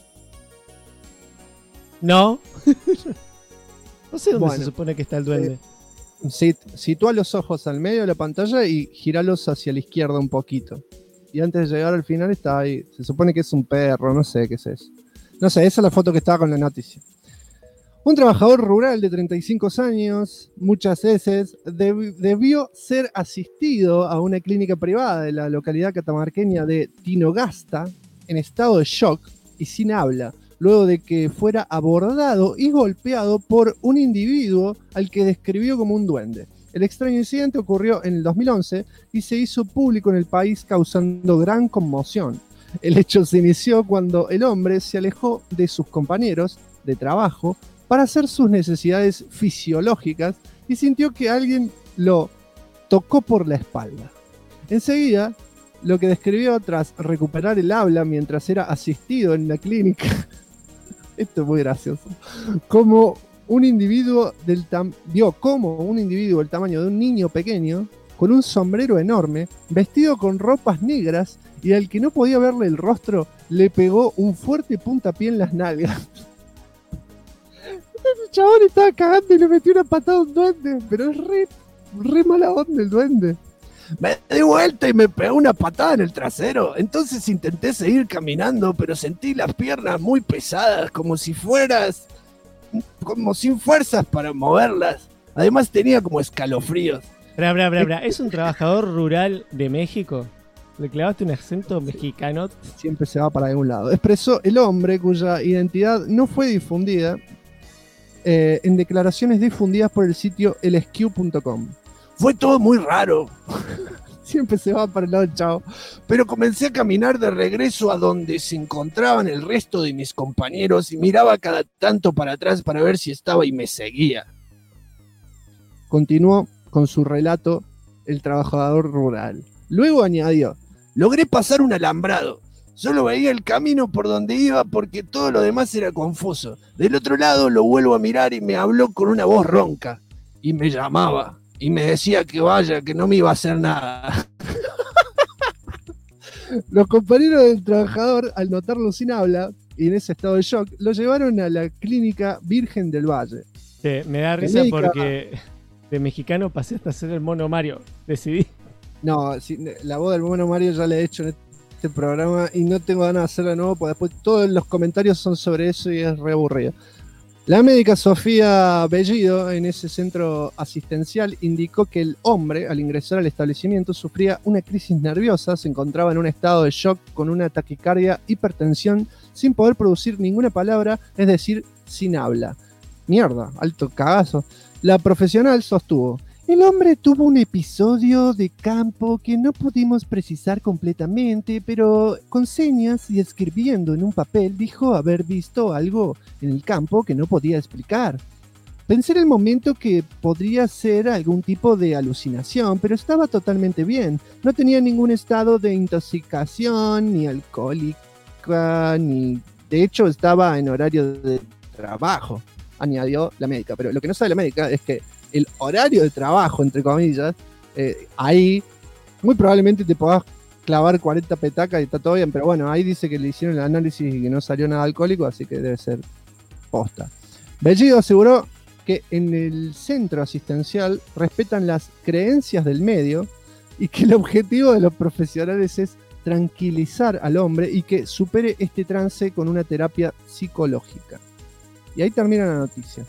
No. No sé dónde se supone que está el duende. Sitúa los ojos al medio de la pantalla y giralos hacia la izquierda un poquito. Y antes de llegar al final está ahí. Se supone que es un perro, no sé qué es eso. No sé, esa es la foto que estaba con la noticia. Un trabajador rural de 35 años, muchas veces, debió ser asistido a una clínica privada de la localidad catamarqueña de Tinogasta en estado de shock y sin habla, luego de que fuera abordado y golpeado por un individuo al que describió como un duende. El extraño incidente ocurrió en el 2011 y se hizo público en el país causando gran conmoción. El hecho se inició cuando el hombre se alejó de sus compañeros de trabajo para hacer sus necesidades fisiológicas y sintió que alguien lo tocó por la espalda. Enseguida, lo que describió tras recuperar el habla mientras era asistido en la clínica, esto es muy gracioso, como un individuo vio como un individuo del tamaño de un niño pequeño, con un sombrero enorme, vestido con ropas negras y al que no podía verle el rostro, le pegó un fuerte puntapié en las nalgas. El chabón estaba cagando y le metió una patada a un duende, pero es re mala onda el duende. Me di vuelta y me pegó una patada en el trasero. Entonces intenté seguir caminando, pero sentí las piernas muy pesadas, como sin fuerzas para moverlas. Además tenía como escalofríos. ¿Es un trabajador rural de México? ¿Le clavaste un acento mexicano? Siempre se va para algún lado. Expresó el hombre cuya identidad no fue difundida en declaraciones difundidas por el sitio lsq.com. Fue todo muy raro. Siempre se va para el lado del chavo. Pero comencé a caminar de regreso a donde se encontraban el resto de mis compañeros y miraba cada tanto para atrás para ver si estaba y me seguía. Continuó con su relato el trabajador rural. Luego añadió: logré pasar un alambrado. Solo veía el camino por donde iba porque todo lo demás era confuso. Del otro lado lo vuelvo a mirar y me habló con una voz ronca. Y me llamaba. Y me decía que vaya, que no me iba a hacer nada. Los compañeros del trabajador, al notarlo sin habla y en ese estado de shock, lo llevaron a la clínica Virgen del Valle. Me da risa porque de mexicano pasé hasta ser el mono Mario. Decidí. No, la voz del mono Mario ya la he hecho en este programa y no tengo ganas de hacerla de nuevo porque después todos los comentarios son sobre eso y es re aburrido. La médica Sofía Bellido, en ese centro asistencial, indicó que el hombre, al ingresar al establecimiento, sufría una crisis nerviosa, se encontraba en un estado de shock con una taquicardia, hipertensión, sin poder producir ninguna palabra, es decir, sin habla. Mierda, alto cagazo. La profesional sostuvo: el hombre tuvo un episodio de campo que no pudimos precisar completamente, pero con señas y escribiendo en un papel dijo haber visto algo en el campo que no podía explicar. Pensé en el momento que podría ser algún tipo de alucinación, pero estaba totalmente bien. No tenía ningún estado de intoxicación, ni alcohólica, ni... De hecho, estaba en horario de trabajo, añadió la médica. Pero lo que no sabe la médica es que el horario de trabajo, entre comillas, ahí muy probablemente te podás clavar 40 petacas y está todo bien, pero bueno, ahí dice que le hicieron el análisis y que no salió nada alcohólico, así que debe ser posta. Bellido aseguró que en el centro asistencial respetan las creencias del medio y que el objetivo de los profesionales es tranquilizar al hombre y que supere este trance con una terapia psicológica. Y ahí termina la noticia.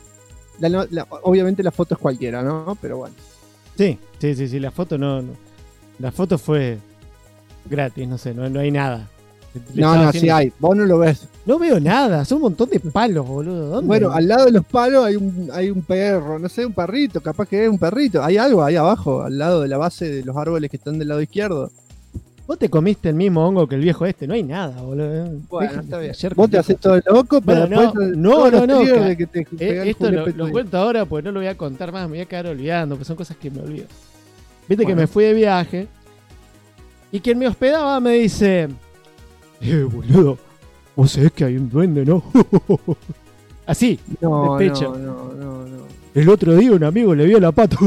Obviamente la foto es cualquiera, ¿no? Pero bueno. Sí, la foto no. La foto fue gratis, no sé, no hay nada. No, sí hay, vos no lo ves. No veo nada, son un montón de palos, boludo. ¿Dónde? Bueno, al lado de los palos hay un perro, no sé, un perrito, capaz que es un perrito. Hay algo ahí abajo, al lado de la base de los árboles que están del lado izquierdo. Vos te comiste el mismo hongo que el viejo este, no hay nada, boludo. Bueno, está bien. Vos te haces todo el loco, pero bueno, no. Esto lo cuento cuento ahora porque no lo voy a contar más, me voy a quedar olvidando, porque son cosas que me olvido. Viste que me fui de viaje y quien me hospedaba me dice: boludo, vos sabés que hay un duende, ¿no? Así, de pecho. No. El otro día un amigo le vio la pata.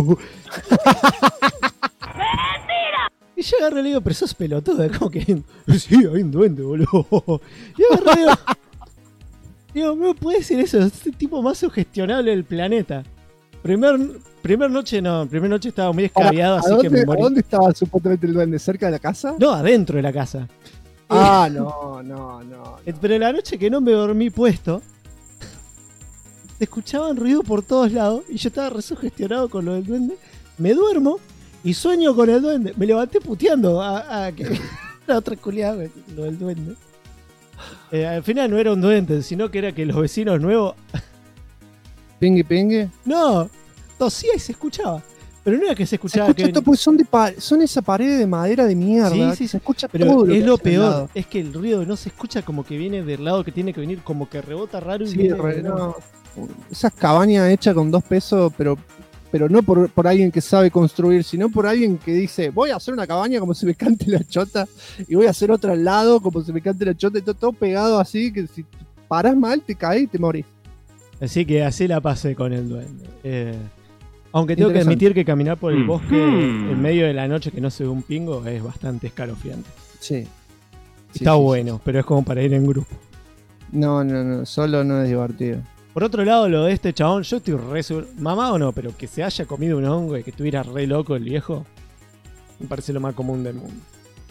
Y yo agarré y le digo: pero sos pelotudo, como que sí, hay un duende, boludo. Y agarré y digo, ¿me puede decir eso? Es el tipo más sugestionable del planeta. Primer noche estaba muy escabiado, así que me morí. ¿A dónde estaba supuestamente el duende? ¿Cerca de la casa? No, adentro de la casa. No. Pero la noche que no me dormí puesto, se escuchaban ruido por todos lados y yo estaba resugestionado con lo del duende. Me duermo y sueño con el duende. Me levanté puteando a que la otra culiada, lo del duende. Al final no era un duende, sino que era que los vecinos nuevos... ¿Pingue? No, tosía y se escuchaba. Pero no era que se escuchaba... Pues son esa pared de madera de mierda. Sí, se escucha pero todo. Es lo peor, es que el ruido no se escucha como que viene del lado que tiene que venir, como que rebota raro y viene... No. Esas cabañas hechas con 2 pesos, pero pero no por alguien que sabe construir, sino por alguien que dice, voy a hacer una cabaña como se me cante la chota, y voy a hacer otra al lado como se me cante la chota, y todo pegado así, que si parás mal, te caes y te morís. Así que así la pasé con el duende. Aunque tengo que admitir que caminar por el bosque en medio de la noche que no se ve un pingo es bastante escalofriante. Sí. Está bueno, pero es como para ir en grupo. No, solo no es divertido. Por otro lado, lo de este chabón, yo estoy re seguro, mamado no, pero que se haya comido un hongo y que estuviera re loco el viejo, me parece lo más común del mundo.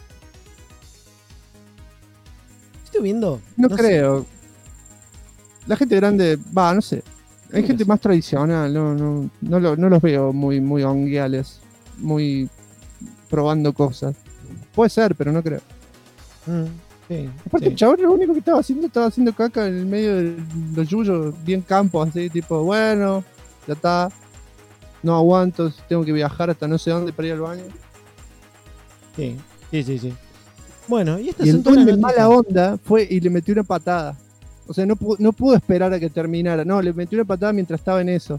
Estoy viendo. No creo. Sé. La gente grande, no sé. Hay gente más tradicional, no los veo muy hongueales, muy probando cosas. Puede ser, pero no creo. Sí, aparte, el chabón lo único que estaba haciendo caca en el medio de los yuyos, bien campo, así, tipo, bueno, ya está. No aguanto, tengo que viajar hasta no sé dónde para ir al baño. Sí. Bueno, y esta y el duende mala onda fue y le metió una patada. O sea, no pudo esperar a que terminara. No, le metió una patada mientras estaba en eso.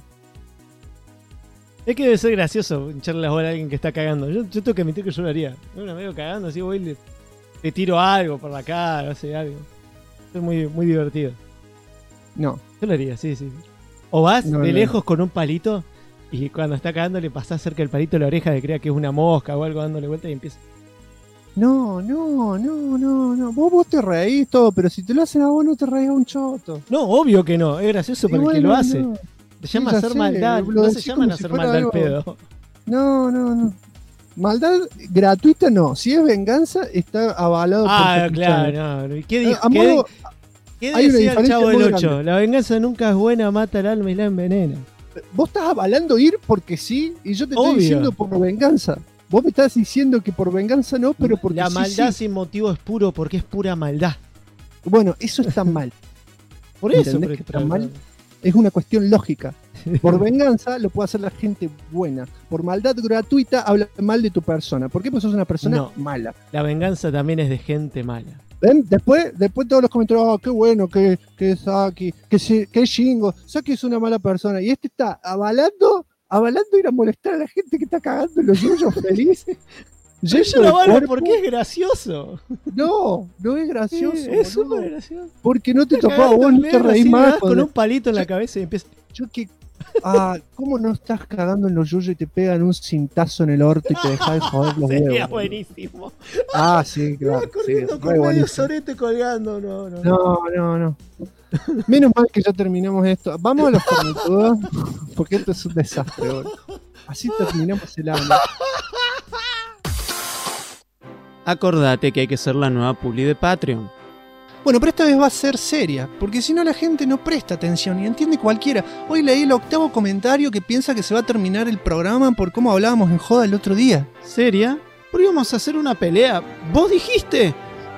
Es que debe ser gracioso echarle las bolas a alguien que está cagando. Yo tengo que admitir que yo lo haría. Bueno, medio cagando, así voy y le tiro algo por la cara, no sé, algo. Es muy, muy divertido. No. Yo lo haría, sí. O vas de lejos con un palito y cuando está cagando le pasás cerca del palito de la oreja de que crea que es una mosca o algo dándole vuelta y empieza. No. Vos te reís todo, pero si te lo hacen a vos no te reís a un choto. No, obvio que no. Es gracioso para el que lo hace. Se llama hacer maldad. No se llaman hacer maldad al pedo. No. Maldad gratuita no. Si es venganza, está avalado por claro, no. ¿Qué decía el Chavo del 8? La venganza nunca es buena, mata el alma y la envenena. Vos estás avalando ir porque sí, y yo te estoy diciendo por venganza. Vos me estás diciendo que por venganza no, pero porque la maldad sí. sin motivo es puro porque es pura maldad. Bueno, eso está mal. Por eso, que está mal. Es una cuestión lógica. Por venganza lo puede hacer la gente buena. Por maldad gratuita habla mal de tu persona. ¿Por qué? Porque sos una persona mala. La venganza también es de gente mala. ¿Ven? Después todos los comentarios, qué bueno, que Saki, que Shingo. Saki es una mala persona. Y este está avalando ir a molestar a la gente que está cagando en los suyos feliz. Yo lo avalo porque es gracioso. No es gracioso. Sí, es súper gracioso. Porque no te tocó a vos, no te reís más. Con un palito en la cabeza y empieza. ¿Cómo no estás cagando en los yuyos y te pegan un cintazo en el orto y te dejas de joder los huevos? Sería buenísimo. Sí, claro. Corriendo con medio sorete colgando, no. Menos mal que ya terminamos esto. Vamos a los cornetudos, porque esto es un desastre, boludo. Así terminamos el año. Acordate que hay que ser la nueva publi de Patreon. Bueno, pero esta vez va a ser seria, porque si no la gente no presta atención y entiende cualquiera. Hoy leí el 8º comentario que piensa que se va a terminar el programa por cómo hablábamos en joda el otro día. ¿Seria? Pero íbamos a hacer una pelea. ¿Vos dijiste?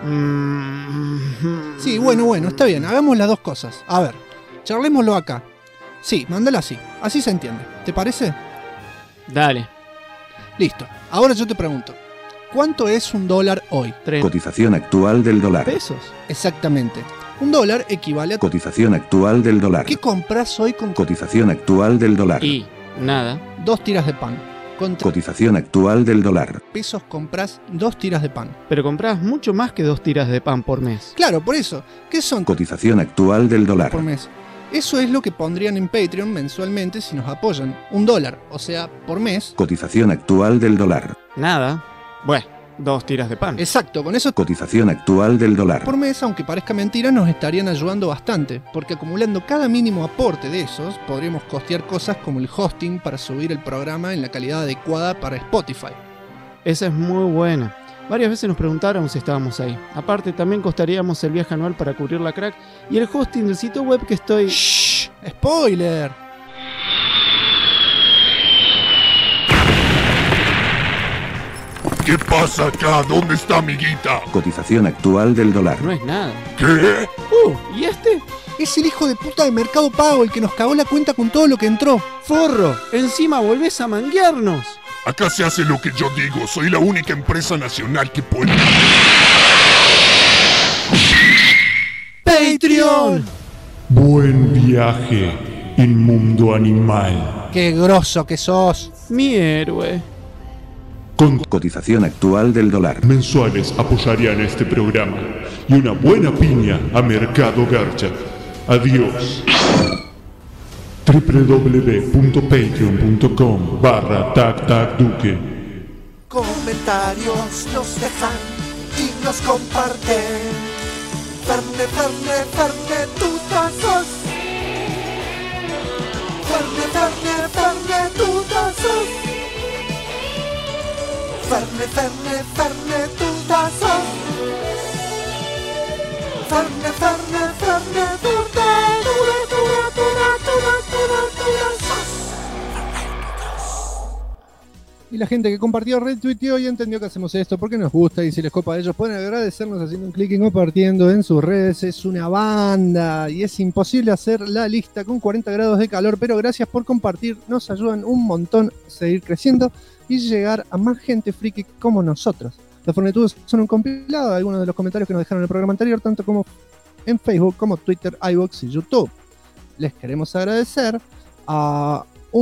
Sí, bueno, está bien, hagamos las dos cosas. A ver, charlémoslo acá. Sí, mándala así se entiende. ¿Te parece? Dale. Listo, ahora yo te pregunto. ¿Cuánto es $1 hoy? Cotización actual del dólar. ¿Pesos? Exactamente. $1 equivale a... Cotización actual del dólar. ¿Qué compras hoy con... Cotización actual del dólar. Y nada. 2 tiras de pan. Cotización actual del dólar. Pesos compras 2 tiras de pan. Pero compras mucho más que 2 tiras de pan por mes. Claro, por eso. ¿Qué son? Cotización actual del dólar. Por mes. Eso es lo que pondrían en Patreon mensualmente si nos apoyan. $1, o sea, por mes. Cotización actual del dólar. Nada. Bueno, 2 tiras de pan. Exacto, con eso... Cotización actual del dólar. Por mes, aunque parezca mentira, nos estarían ayudando bastante, porque acumulando cada mínimo aporte de esos, podríamos costear cosas como el hosting para subir el programa en la calidad adecuada para Spotify. Esa es muy buena. Varias veces nos preguntaron si estábamos ahí. Aparte, también costaríamos el viaje anual para cubrir la crack y el hosting del sitio web que estoy... ¡Shh! ¡Spoiler! ¿Qué pasa acá? ¿Dónde está mi guita? Cotización actual del dólar. No es nada. ¿Qué? ¿Y este? Es el hijo de puta de Mercado Pago, el que nos cagó la cuenta con todo lo que entró. ¡Forro! ¡Encima volvés a manguearnos! Acá se hace lo que yo digo. Soy la única empresa nacional que puede... ¡Patreon! Buen viaje. inmundo animal. ¡Qué grosso que sos! Mi héroe. Con Cotización actual del dólar. mensuales apoyarían este programa y una buena piña a Mercado Garcha. Adiós. www.patreon.com/tactacduque. Comentarios nos dejan y nos comparten. Ferne, Ferne, Ferne, tutazos. Ferne, Ferne, Ferne, tutazos. Ferne, Ferne, Ferne, tutazos. Ferne, Ferne, Ferne, Y la gente que compartió, retuiteó y entendió que hacemos esto porque nos gusta, y si les copa a ellos pueden agradecernos haciendo un clic y compartiendo en sus redes. Es una banda y es imposible hacer la lista con 40 grados de calor, pero gracias por compartir, nos ayudan un montón a seguir creciendo y llegar a más gente friki como nosotros. Los Fornetudos son un compilado de algunos de los comentarios que nos dejaron en el programa anterior, tanto como en Facebook, como Twitter, iVoox y YouTube. Le queremos agradecer a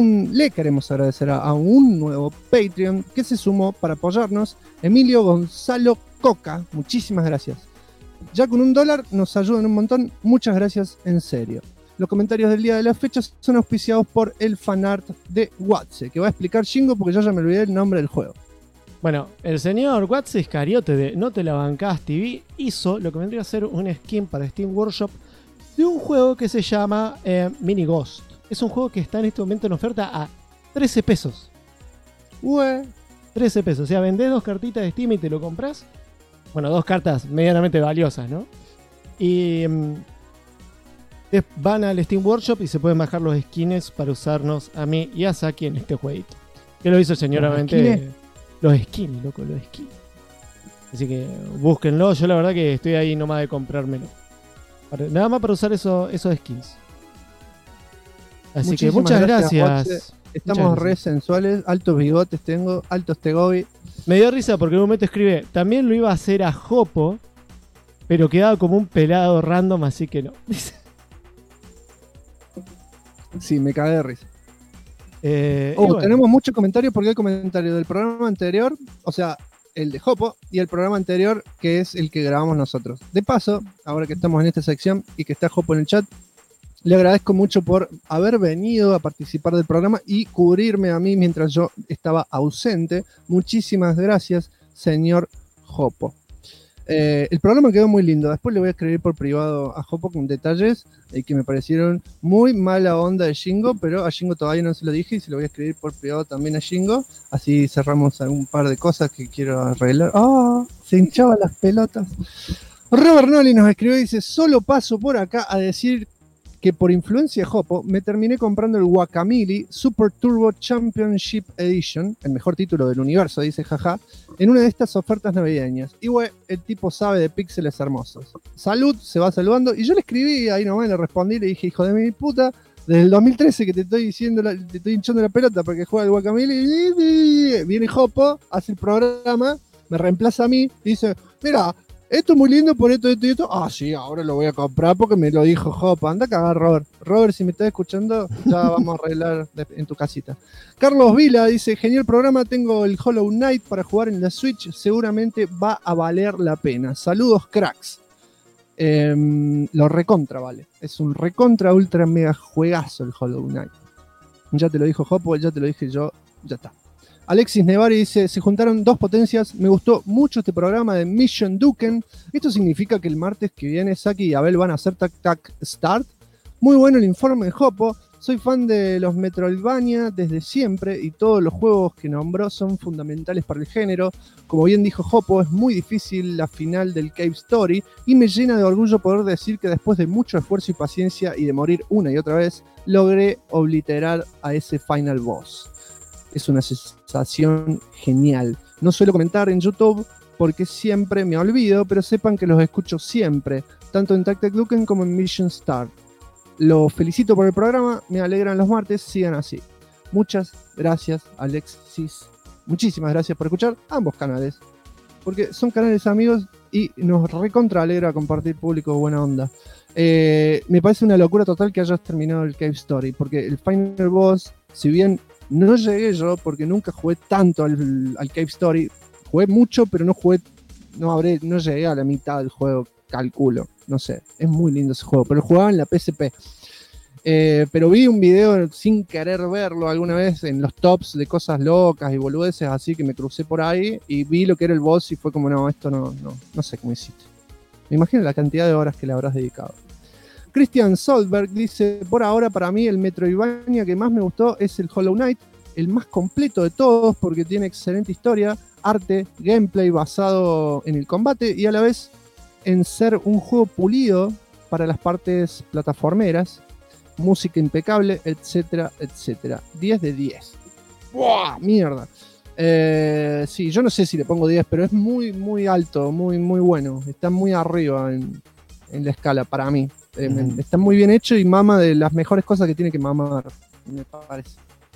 un nuevo Patreon que se sumó para apoyarnos, Emilio Gonzalo Coca. Muchísimas gracias. Ya con $1 nos ayudan un montón. Muchas gracias, en serio. Los comentarios del día de la fecha son auspiciados por el fanart de Watse, que va a explicar Shingo porque yo ya me olvidé el nombre del juego. Bueno, el señor Watse Iscariote de No Te La Bancás TV hizo lo que vendría a ser un skin para Steam Workshop de un juego que se llama Mini Ghost. Es un juego que está en este momento en oferta a 13 pesos. 13 pesos. O sea, vendés 2 cartitas de Steam y te lo compras. Bueno, 2 cartas medianamente valiosas, ¿no? Y van al Steam Workshop y se pueden bajar los skins para usarnos a mí y a Saki en este jueguito. Que lo hizo señoramente. Los skins, loco, los skins. Así que búsquenlo. Yo la verdad que estoy ahí nomás de comprármelo. Nada más para usar esos skins. Así Muchísimas que muchas gracias. Estamos re sensuales, altos bigotes tengo, altos tegobi. Me dio risa porque en un momento escribe, también lo iba a hacer a Jopo, pero quedaba como un pelado random, así que no. Sí, me cagué de risa. Bueno. Tenemos muchos comentarios porque hay comentarios del programa anterior, o sea, el de Jopo, y el programa anterior, que es el que grabamos nosotros. De paso, ahora que estamos en esta sección y que está Jopo en el chat, le agradezco mucho por haber venido a participar del programa y cubrirme a mí mientras yo estaba ausente. Muchísimas gracias, señor Jopo. El programa quedó muy lindo. Después le voy a escribir por privado a Jopo con detalles que me parecieron muy mala onda de Shingo, pero a Shingo todavía no se lo dije y se lo voy a escribir por privado también a Shingo. Así cerramos un par de cosas que quiero arreglar. ¡Ah! Se hinchaban las pelotas. Robert Nolly nos escribió y dice: solo paso por acá a decir que por influencia de Jopo me terminé comprando el Guacamole Super Turbo Championship Edition, el mejor título del universo, dice jaja, en una de estas ofertas navideñas. Y güey, el tipo sabe de píxeles hermosos. Salud, se va saludando. Y yo le escribí ahí nomás, le respondí, le dije: hijo de mi puta, desde el 2013 que te estoy diciendo, te estoy hinchando la pelota porque juega el Guacamole. Viene Jopo, hace el programa, me reemplaza a mí y dice: mira, esto es muy lindo por esto, esto y esto. Ah, sí, ahora lo voy a comprar porque me lo dijo Jopo. Anda a cagar, Robert. Robert, si me estás escuchando, ya vamos a arreglar en tu casita. Carlos Vila dice: genial programa, tengo el Hollow Knight para jugar en la Switch. Seguramente va a valer la pena. Saludos, cracks. Lo recontra vale. Es un recontra ultra mega juegazo el Hollow Knight. Ya te lo dijo Jopo, ya te lo dije yo, ya está. Alexis Nevari dice: se juntaron dos potencias, me gustó mucho este programa de Mission Duken. Esto significa que el martes que viene Saki y Abel van a hacer Tac Tac Start. Muy bueno el informe de Jopo, soy fan de los Metroidvania desde siempre y todos los juegos que nombró son fundamentales para el género. Como bien dijo Jopo, es muy difícil la final del Cave Story y me llena de orgullo poder decir que después de mucho esfuerzo y paciencia y de morir una y otra vez, logré obliterar a ese final boss. Es una sensación genial. No suelo comentar en YouTube porque siempre me olvido, pero sepan que los escucho siempre, tanto en Tac Tac Duken como en Mission Start. Los felicito por el programa, me alegran los martes, sigan así. Muchas gracias, Alexis. Muchísimas gracias por escuchar ambos canales, porque son canales amigos y nos recontra alegra compartir público buena onda. Me parece una locura total que hayas terminado el Cave Story, porque el Final Boss, si bien no llegué yo, porque nunca jugué tanto al Cave Story, jugué mucho, pero no llegué a la mitad del juego, calculo, no sé, es muy lindo ese juego, pero jugaba en la PSP. Pero vi un video sin querer verlo alguna vez en los tops de cosas locas y boludeces, así que me crucé por ahí y vi lo que era el boss y fue como, no, esto no sé cómo hiciste. Me imagino la cantidad de horas que le habrás dedicado. Christian Solberg dice, por ahora para mí el Metroidvania que más me gustó es el Hollow Knight, el más completo de todos porque tiene excelente historia, arte, gameplay basado en el combate y a la vez en ser un juego pulido para las partes plataformeras, música impecable, etcétera, etcétera. 10 de 10. ¡Buah! Mierda. Sí, yo no sé si le pongo 10, pero es muy, muy alto, muy, muy bueno. Está muy arriba en la escala para mí. Está muy bien hecho y mama de las mejores cosas que tiene que mamar, me parece.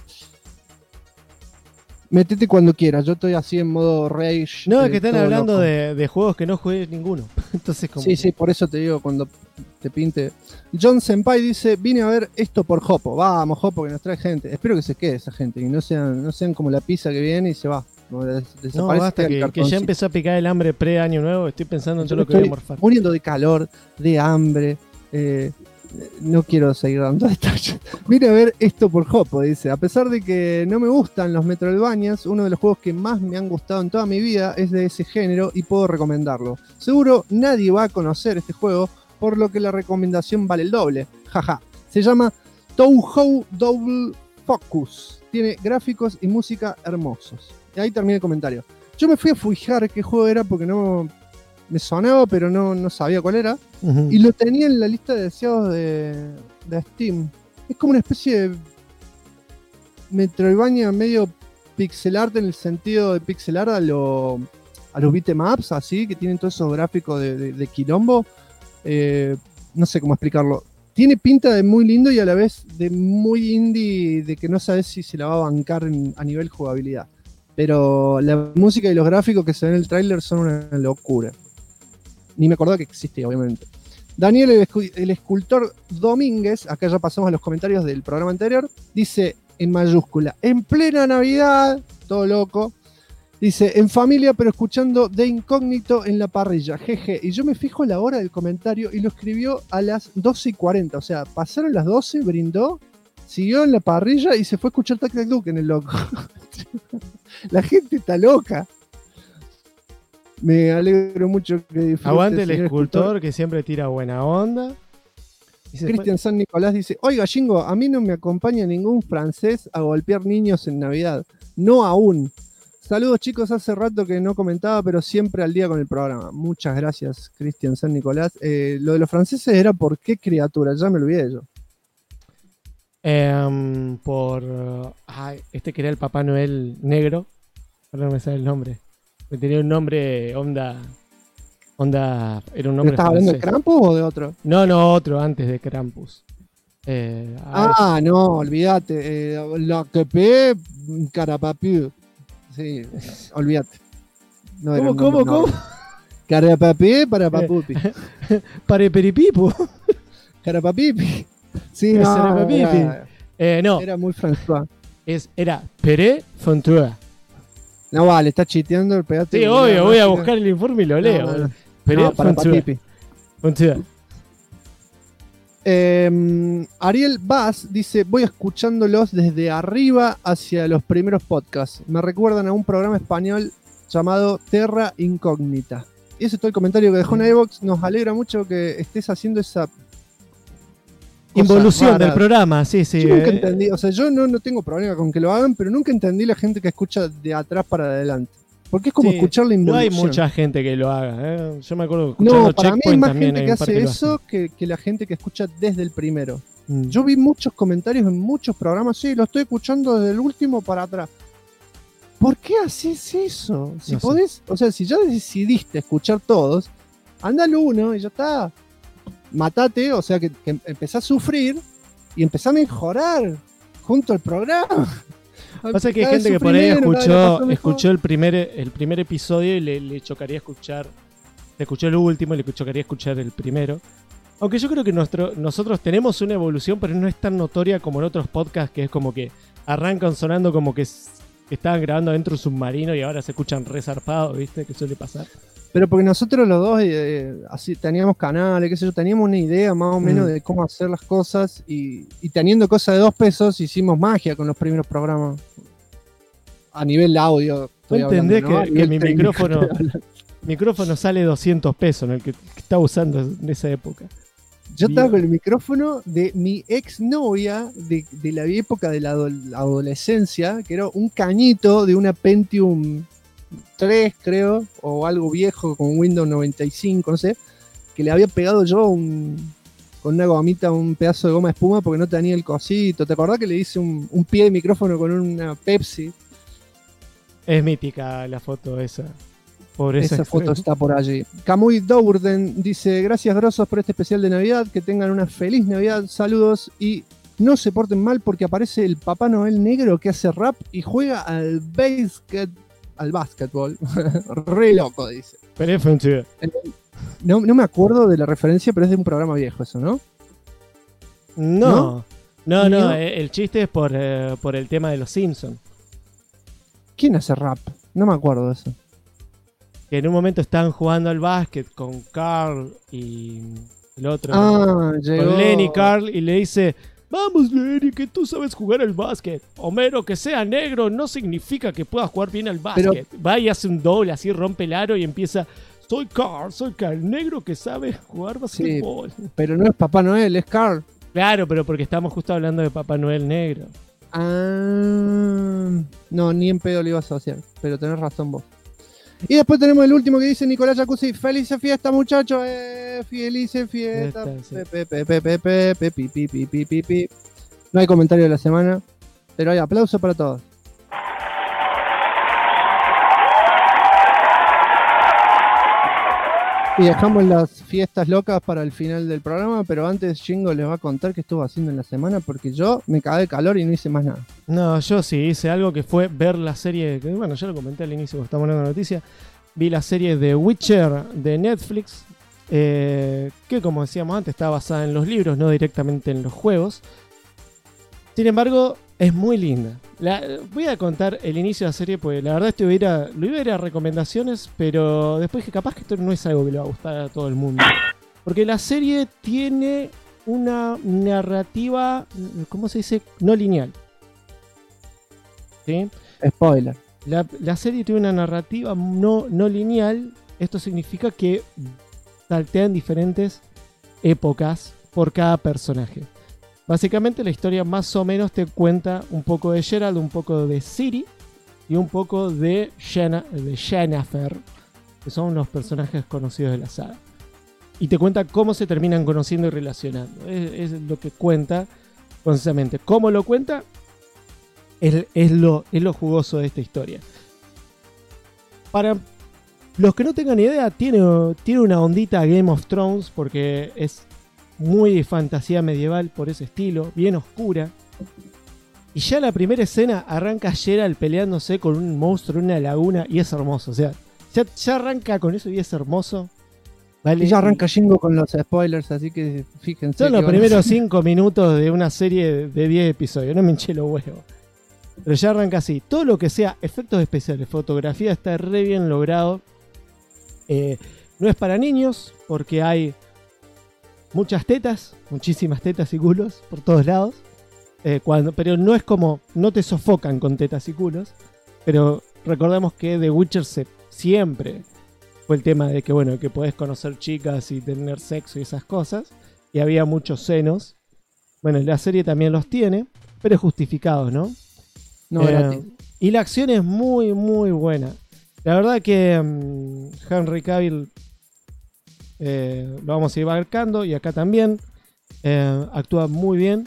Métete cuando quieras, yo estoy así en modo rage. No, es que están hablando de juegos que no jugué ninguno. Entonces, como... Sí, por eso te digo, cuando te pinte. John Senpai dice, vine a ver esto por Jopo. Vamos, Jopo, que nos trae gente. Espero que se quede esa gente, y no sean como la pizza que viene y se va. No, basta que ya empezó a picar el hambre pre-año nuevo. Estoy pensando en todo lo que voy a morfar. Muriendo de calor, de hambre. No quiero seguir dando detalles. Vine a ver esto por Jopo, dice. A pesar de que no me gustan los Metroidvanias, uno de los juegos que más me han gustado en toda mi vida es de ese género y puedo recomendarlo. Seguro nadie va a conocer este juego, por lo que la recomendación vale el doble. Jaja. Se llama Touhou Double Focus. Tiene gráficos y música hermosos. Y ahí termina el comentario. Yo me fui a fijar qué juego era porque no me sonaba, pero no sabía cuál era. Uh-huh. Y lo tenía en la lista de deseados de Steam. Es como una especie de Metroidvania medio pixel art, en el sentido de pixel art a los beatemaps, así, que tienen todos esos gráficos de quilombo. No sé cómo explicarlo. Tiene pinta de muy lindo y a la vez de muy indie, de que no sabes si se la va a bancar a nivel jugabilidad. Pero la música y los gráficos que se ven en el tráiler son una locura. Ni me acordaba que existía, obviamente. Daniel, el escultor Domínguez, acá ya pasamos a los comentarios del programa anterior, dice en mayúscula, en plena Navidad, todo loco, dice, en familia pero escuchando de incógnito en la parrilla, jeje. Y yo me fijo la hora del comentario y lo escribió a las 12:40, o sea, pasaron las 12, brindó, siguió en la parrilla y se fue a escuchar Tac Tac Duke en el loco. La gente está loca. Me alegro mucho que disfrute. Aguante el escultor que siempre tira buena onda. Cristian San Nicolás dice, oiga, Jingo, a mí no me acompaña ningún francés a golpear niños en Navidad. No aún. Saludos, chicos, hace rato que no comentaba, pero siempre al día con el programa. Muchas gracias, Cristian San Nicolás. Lo de los franceses era por qué criatura, ya me olvidé yo. Este que era el Papá Noel negro. Ahora no me sale el nombre. Tenía un nombre onda. Era un nombre. ¿Estás hablando de Krampus o de otro? No, otro antes de Krampus. No, olvídate. La que pe Carapapiu. Sí, olvídate. No, ¿Cómo? Carapapi para papupi. Pareperipipo. Carapapipi. Sí, no. Era muy François. Era Pere Fontua. No vale, está chiteando el pedazo. Sí, obvio, voy a buscar el informe y lo leo. Pere Fontua. Ariel Bass dice, voy escuchándolos desde arriba hacia los primeros podcasts. Me recuerdan a un programa español llamado Terra Incógnita. Y ese es todo el comentario que dejó en iVoox. Nos alegra mucho que estés haciendo esa involución del programa, sí. Yo nunca entendí, o sea, yo no tengo problema con que lo hagan, pero nunca entendí la gente que escucha de atrás para adelante. Porque es como escuchar la involución. No hay mucha gente que lo haga, Yo me acuerdo que escuchando para mí hay más también gente que hace eso que la gente que escucha desde el primero. Yo vi muchos comentarios en muchos programas, sí, lo estoy escuchando desde el último para atrás. ¿Por qué haces eso? Si no podés, sé. O sea, si ya decidiste escuchar todos, anda al uno y ya está. Matate, o sea que empezás a sufrir y empezás a mejorar junto al programa. Pasa que hay gente que por ahí escuchó el primer episodio y le chocaría escuchar. Le escuchó el último y le chocaría escuchar el primero. Aunque yo creo que nosotros tenemos una evolución, pero no es tan notoria como en otros podcasts, que es como que arrancan sonando como que estaban grabando dentro de un submarino y ahora se escuchan resarpados, ¿viste? Que suele pasar. Pero porque nosotros los dos así teníamos canales, qué sé yo, teníamos una idea más o menos de cómo hacer las cosas y teniendo cosas de 2 pesos hicimos magia con los primeros programas. A nivel audio. ¿Tú entendés hablando, ¿no? que mi micrófono sale 200 pesos en el que estaba usando en esa época? Yo estaba con el micrófono de mi exnovia de la época de la adolescencia, que era un cañito de una Pentium 3, creo, o algo viejo con Windows 95, no sé, que le había pegado yo con una gomita, un pedazo de goma de espuma porque no tenía el cosito. ¿Te acordás que le hice un pie de micrófono con una Pepsi? Es mítica la foto esa. Esa foto está por allí. Camuy Dourden dice: gracias grosos por este especial de Navidad, que tengan una feliz Navidad, saludos y no se porten mal porque aparece el Papá Noel negro que hace rap y juega al básquetbol. Re loco, dice. No me acuerdo de la referencia, pero es de un programa viejo eso, ¿no? No, el chiste es por el tema de los Simpsons. ¿Quién hace rap? No me acuerdo de eso. Que en un momento están jugando al básquet con Carl y el otro. Llegó con Lenny Carl y le dice: vamos Lenny, que tú sabes jugar al básquet. Homero, que sea negro no significa que puedas jugar bien al básquet. Va y hace un doble, así rompe el aro y empieza: soy Carl, negro que sabe jugar básquetbol. Sí, pero no es Papá Noel, es Carl. Claro, pero porque estamos justo hablando de Papá Noel negro. No, ni en pedo lo iba a asociar, pero tenés razón vos. Y después tenemos el último que dice Nicolás Jacuzzi: feliz fiesta muchachos, feliz fiesta. No hay comentario de la semana, pero hay aplauso para todos. Y dejamos las fiestas locas para el final del programa, pero antes Jingo les va a contar qué estuvo haciendo en la semana, porque yo me cagué de calor y no hice más nada. No, yo sí hice algo que fue ver la serie, que bueno, ya lo comenté al inicio, porque estamos hablando de la noticia. Vi la serie de Witcher de Netflix, que como decíamos antes está basada en los libros, no directamente en los juegos. Sin embargo, es muy linda. Voy a contar el inicio de la serie, porque la verdad lo iba a ir a recomendaciones, pero después que capaz que esto no es algo que le va a gustar a todo el mundo. Porque la serie tiene una narrativa, ¿cómo se dice? No lineal. ¿Sí? Spoiler. La serie tiene una narrativa no lineal. Esto significa que saltean diferentes épocas por cada personaje. Básicamente la historia más o menos te cuenta un poco de Geralt, un poco de Ciri y un poco de Yennefer, que son unos personajes conocidos de la saga. Y te cuenta cómo se terminan conociendo y relacionando. Es lo que cuenta concisamente. ¿Cómo lo cuenta? Es lo jugoso de esta historia. Para los que no tengan idea, tiene una ondita Game of Thrones, porque es muy fantasía medieval por ese estilo, bien oscura. Y ya la primera escena arranca Geralt peleándose con un monstruo en una laguna y es hermoso. O sea, ya arranca con eso y es hermoso. ¿Vale? Y ya arranca Jingo con los spoilers, así que fíjense. Son los primeros 5 minutos de una serie de 10 episodios, no me hinché los huevos. Pero ya arranca así. Todo lo que sea efectos especiales, fotografía, está re bien logrado. No es para niños, porque hay muchas tetas, muchísimas tetas y culos por todos lados. Pero no es como, no te sofocan con tetas y culos. Pero recordemos que The Witcher siempre fue el tema de que, bueno, que podés conocer chicas y tener sexo y esas cosas. Y había muchos senos. Bueno, la serie también los tiene, pero justificados, ¿no? No, gratis. Y la acción es muy, muy buena. La verdad que Henry Cavill lo vamos a ir abarcando, y acá también actúa muy bien.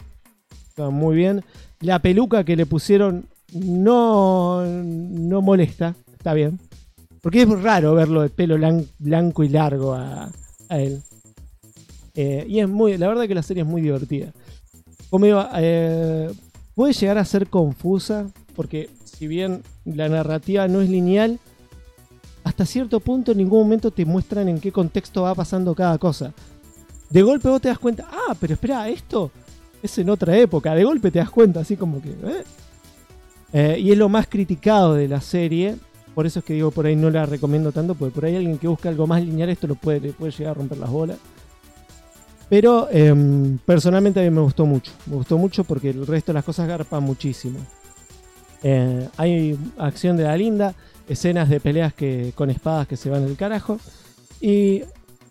La peluca que le pusieron no molesta, está bien. Porque es raro verlo de pelo blanco y largo a él. Y la verdad que la serie es muy divertida. Como iba, puede llegar a ser confusa, porque si bien la narrativa no es lineal, hasta cierto punto en ningún momento te muestran en qué contexto va pasando cada cosa. de golpe vos te das cuenta, pero espera, esto es en otra época, de golpe te das cuenta, así como que... y es lo más criticado de la serie, por eso es que digo, por ahí no la recomiendo tanto, porque por ahí alguien que busca algo más lineal esto le puede llegar a romper las bolas. Pero personalmente a mí me gustó mucho porque el resto de las cosas garpan muchísimo. Hay acción de la linda, escenas de peleas con espadas que se van del carajo, y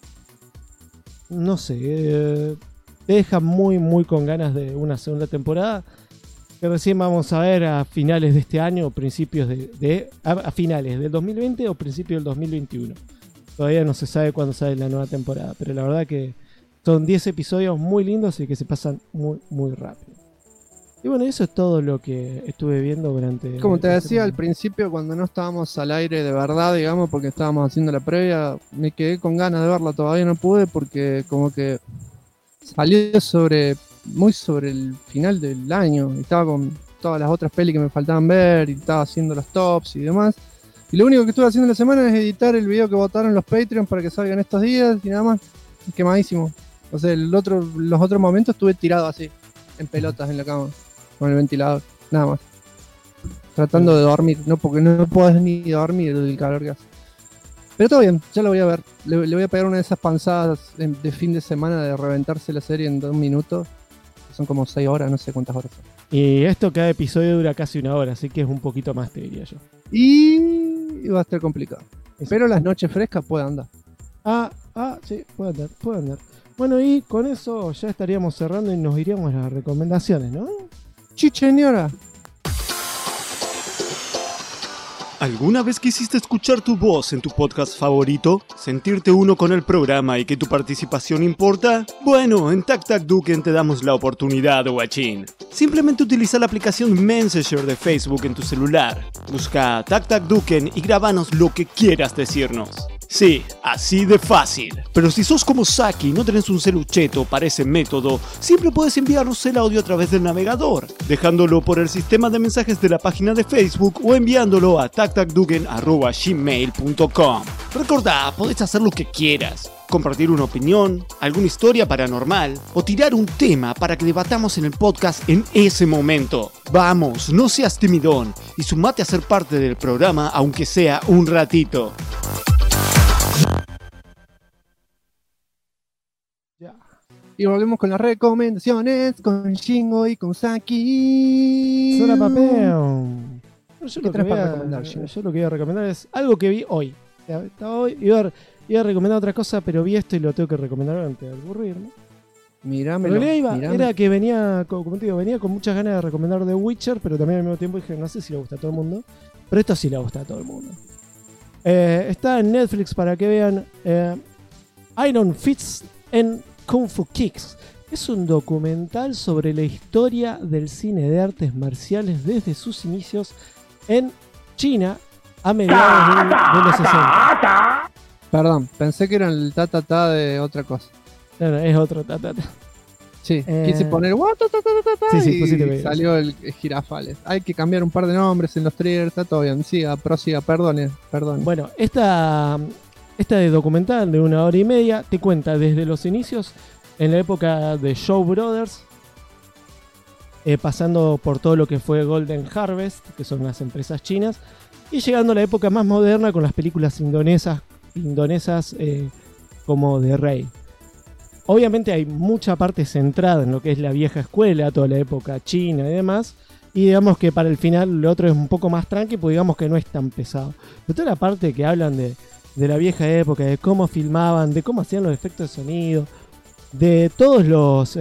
no sé, te deja muy muy con ganas de una segunda temporada que recién vamos a ver a finales de este año o principios a finales del 2020 o principios del 2021. Todavía no se sabe cuándo sale la nueva temporada, pero la verdad que son 10 episodios muy lindos y que se pasan muy muy rápido. Y bueno, eso es todo lo que estuve viendo durante... Como te decía al principio, cuando no estábamos al aire de verdad, digamos, porque estábamos haciendo la previa, me quedé con ganas de verla, todavía no pude porque como que salió muy sobre el final del año. Y estaba con todas las otras pelis que me faltaban ver y estaba haciendo los tops y demás. Y lo único que estuve haciendo la semana es editar el video que votaron los Patreons para que salgan estos días y nada más. Quemadísimo. O sea, los otros momentos estuve tirado así, en pelotas en la cama, con el ventilador, nada más. Tratando de dormir, no, porque no podés ni dormir del calor que hace. Pero todo bien, ya lo voy a ver. Le voy a pegar una de esas panzadas de fin de semana de reventarse la serie en 2 minutos. Son como 6 horas, no sé cuántas horas son. Y cada episodio dura casi 1 hora, así que es un poquito más, te diría yo. Y va a estar complicado. Pero las noches frescas puede andar. Sí, puede andar. Bueno, y con eso ya estaríamos cerrando y nos iríamos a las recomendaciones, ¿no? Chicheñora. ¿Alguna vez quisiste escuchar tu voz en tu podcast favorito? ¿Sentirte uno con el programa y que tu participación importa? Bueno, en TacTacDuken te damos la oportunidad, guachín. Simplemente utiliza la aplicación Messenger de Facebook en tu celular. Busca TacTacDuken y grábanos lo que quieras decirnos. Sí, así de fácil. Pero si sos como Saki y no tenés un celucheto para ese método, siempre puedes enviarnos el audio a través del navegador, dejándolo por el sistema de mensajes de la página de Facebook o enviándolo a tactacduken@gmail.com. Recordá, podés hacer lo que quieras. Compartir una opinión, alguna historia paranormal o tirar un tema para que debatamos en el podcast en ese momento. Vamos, no seas timidón y sumate a ser parte del programa aunque sea un ratito. Y volvemos con las recomendaciones con Shingo y con Saki. Sola papeo. Yo lo que voy a recomendar es algo que vi hoy. Iba a recomendar otra cosa, pero vi esto y lo tengo que recomendar antes de aburrirme. Mirámelo. Era que venía, como te digo, venía con muchas ganas de recomendar The Witcher, pero también al mismo tiempo dije, no sé si le gusta a todo el mundo. Pero esto sí le gusta a todo el mundo. Está en Netflix para que vean Iron Fist and Kung Fu Kicks. Es un documental sobre la historia del cine de artes marciales desde sus inicios en China a mediados de los 60. Perdón, pensé que era el ta de otra cosa. No, es otro ta. Sí, quise poner y salió el Girafales. Hay que cambiar un par de nombres en los trailers, está todo bien. Prosiga, perdone. Bueno, esta de documental de 1 hora y media te cuenta desde los inicios en la época de Shaw Brothers, pasando por todo lo que fue Golden Harvest, que son las empresas chinas, y llegando a la época más moderna con las películas indonesas como The Rey. Obviamente hay mucha parte centrada en lo que es la vieja escuela, toda la época china y demás, y digamos que para el final lo otro es un poco más tranqui, pues digamos que no es tan pesado. Pero toda la parte que hablan de la vieja época, de cómo filmaban, de cómo hacían los efectos de sonido, de todos los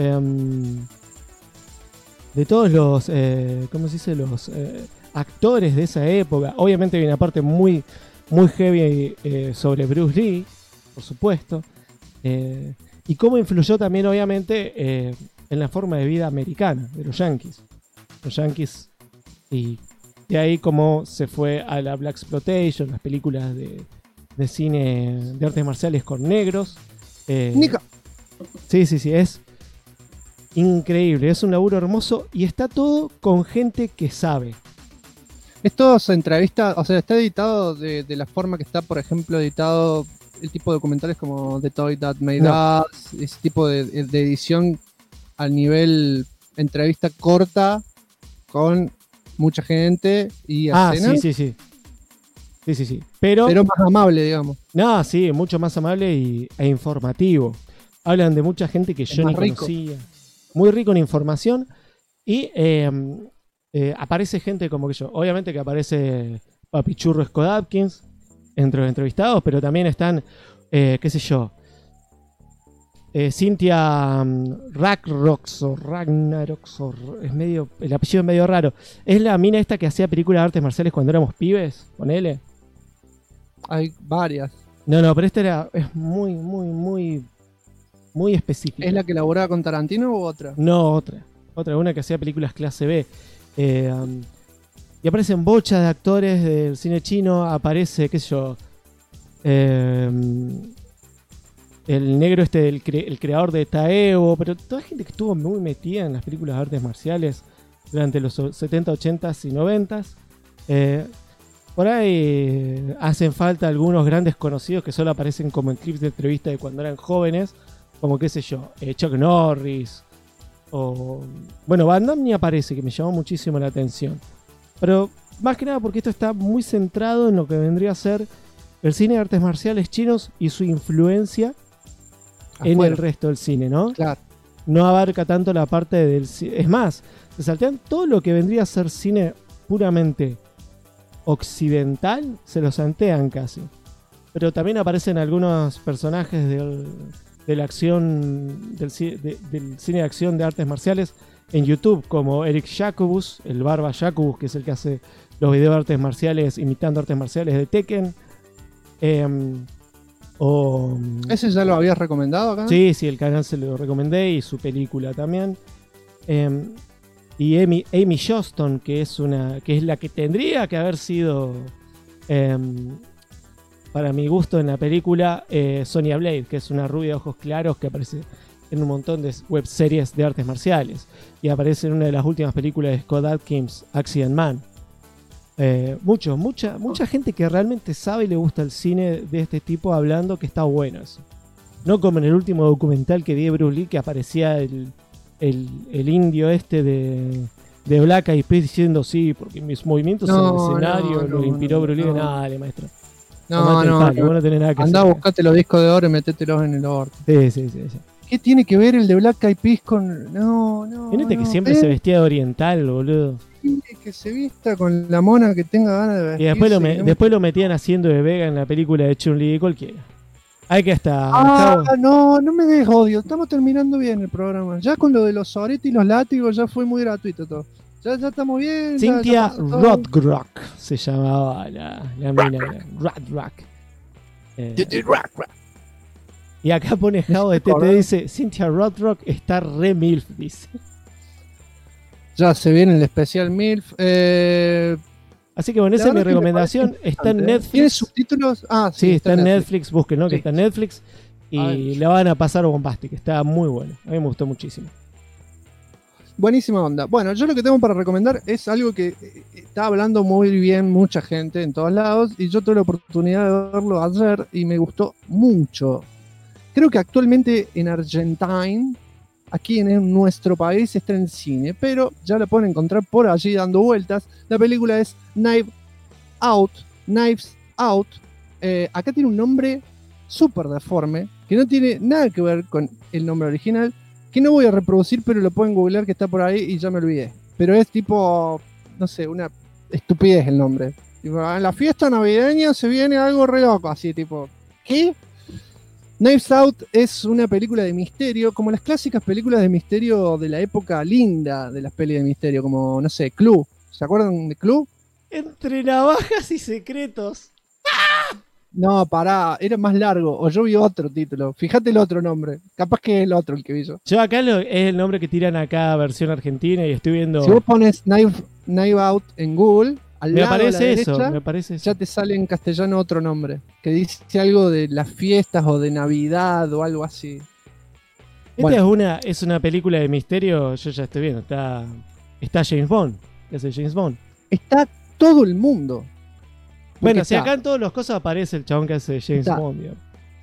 ¿cómo se dice? Los actores de esa época. Obviamente hay una parte muy, muy heavy sobre Bruce Lee, por supuesto, y cómo influyó también obviamente en la forma de vida americana de los yankees, y de ahí cómo se fue a la Blaxploitation, las películas de cine de artes marciales con negros. Sí, es increíble, es un laburo hermoso y está todo con gente que sabe. Esto se entrevista, o sea, está editado de la forma que está, por ejemplo, editado el tipo de documentales como The Toy That Made No. Us, ese tipo de edición al nivel entrevista corta con mucha gente y escenas, sí. Sí. Pero más amable, digamos. no, sí, mucho más amable e informativo. Hablan de mucha gente que yo más ni rico. conocía. Muy rico en información. Y aparece gente como que yo. Obviamente que aparece Papichurro Scott Adkins entre los entrevistados, pero también están, qué sé yo, Cynthia Ragnarok, es medio, el apellido es medio raro. Es la mina esta que hacía películas de artes marciales cuando éramos pibes, ponele. Hay varias. No, pero esta es muy específica. ¿Es la que elaboraba con Tarantino u otra? No, otra, una que hacía películas clase B. Y aparecen bochas de actores del cine chino. Aparece, qué sé yo, el negro el creador de Taeo, pero toda gente que estuvo muy metida en las películas de artes marciales durante los 70, 80 y 90. Por ahí hacen falta algunos grandes conocidos que solo aparecen como en clips de entrevista de cuando eran jóvenes, como qué sé yo, Chuck Norris, o bueno, Van Damme ni aparece, que me llamó muchísimo la atención. Pero más que nada porque esto está muy centrado en lo que vendría a ser el cine de artes marciales chinos y su influencia en el resto del cine, ¿no? Claro. No abarca tanto la parte del cine. Es más, se saltean todo lo que vendría a ser cine puramente occidental, se lo saltean casi. Pero también aparecen algunos personajes de la acción, del cine de acción de artes marciales en YouTube, como Eric Jacobus, el Barba Jacobus, que es el que hace los videos de artes marciales, imitando artes marciales de Tekken. ¿Ese ya lo habías recomendado acá? Sí, el canal se lo recomendé y su película también. Y Amy Johnston, que es la que tendría que haber sido, para mi gusto en la película, Sonya Blade, que es una rubia de ojos claros que aparece en un montón de webseries de artes marciales. Y aparece en una de las últimas películas de Scott Adkins, Accident Man. Mucha gente que realmente sabe y le gusta el cine de este tipo hablando que está bueno eso. No como en el último documental que vi de Bruce Lee, que aparecía el indio este de Black Eyed Peas diciendo sí, porque mis movimientos en el escenario lo inspiró Bruce Lee. Dale, maestro. No, vos no tenés nada que andá hacer. a buscarte los discos de oro y metételos en el orto. Sí. ¿Qué tiene que ver el de Black Eyed Peas con...? No. Fíjate que siempre se vestía de oriental, boludo. Que se vista con la mona que tenga ganas de vestirse. Y después lo metían haciendo de Vega en la película de Chun-Li cualquiera. Hay que estar... No me des odio. Estamos terminando bien el programa. Ya con lo de los soretes y los látigos ya fue muy gratuito todo. Ya estamos bien. Cynthia Rothrock se llamaba la mina. Rothrock. Y acá pone Jao de TT, dice Cynthia Rothrock está re MILF, dice. Ya se viene el especial MILF. Así que bueno, esa es mi recomendación. Está en Netflix. ¿Tiene subtítulos? Sí, está en Netflix. Búsquenlo, que está en Netflix. Y la van a pasar bombástica. Está muy buena. A mí me gustó muchísimo. Buenísima onda. Bueno, yo lo que tengo para recomendar es algo que está hablando muy bien mucha gente en todos lados. Y yo tuve la oportunidad de verlo ayer y me gustó mucho. Creo que actualmente en Argentine, aquí en nuestro país, está en cine, pero ya la pueden encontrar por allí dando vueltas. La película es Knives Out. Acá tiene un nombre súper deforme, que no tiene nada que ver con el nombre original, que no voy a reproducir, pero lo pueden googlear, que está por ahí y ya me olvidé. Pero es tipo, no sé, una estupidez el nombre. Tipo, en la fiesta navideña se viene algo re loco, así tipo, ¿qué? Knives Out es una película de misterio, como las clásicas películas de misterio de la época linda de las pelis de misterio, como, no sé, Clue. ¿Se acuerdan de Clue? Entre navajas y secretos. No, pará, era más largo, o yo vi otro título. Fíjate el otro nombre, capaz que es el otro el que vi yo. Yo acá es el nombre que tiran acá, versión argentina, y estoy viendo... Si vos pones Knives Out en Google... Me aparece eso. Ya te sale en castellano otro nombre, que dice algo de las fiestas o de Navidad o algo así. Esta es una película de misterio, yo ya estoy viendo, está James Bond, que hace James Bond. Está todo el mundo. Bueno, si acá en todas las cosas aparece el chabón que hace James Bond. Digamos.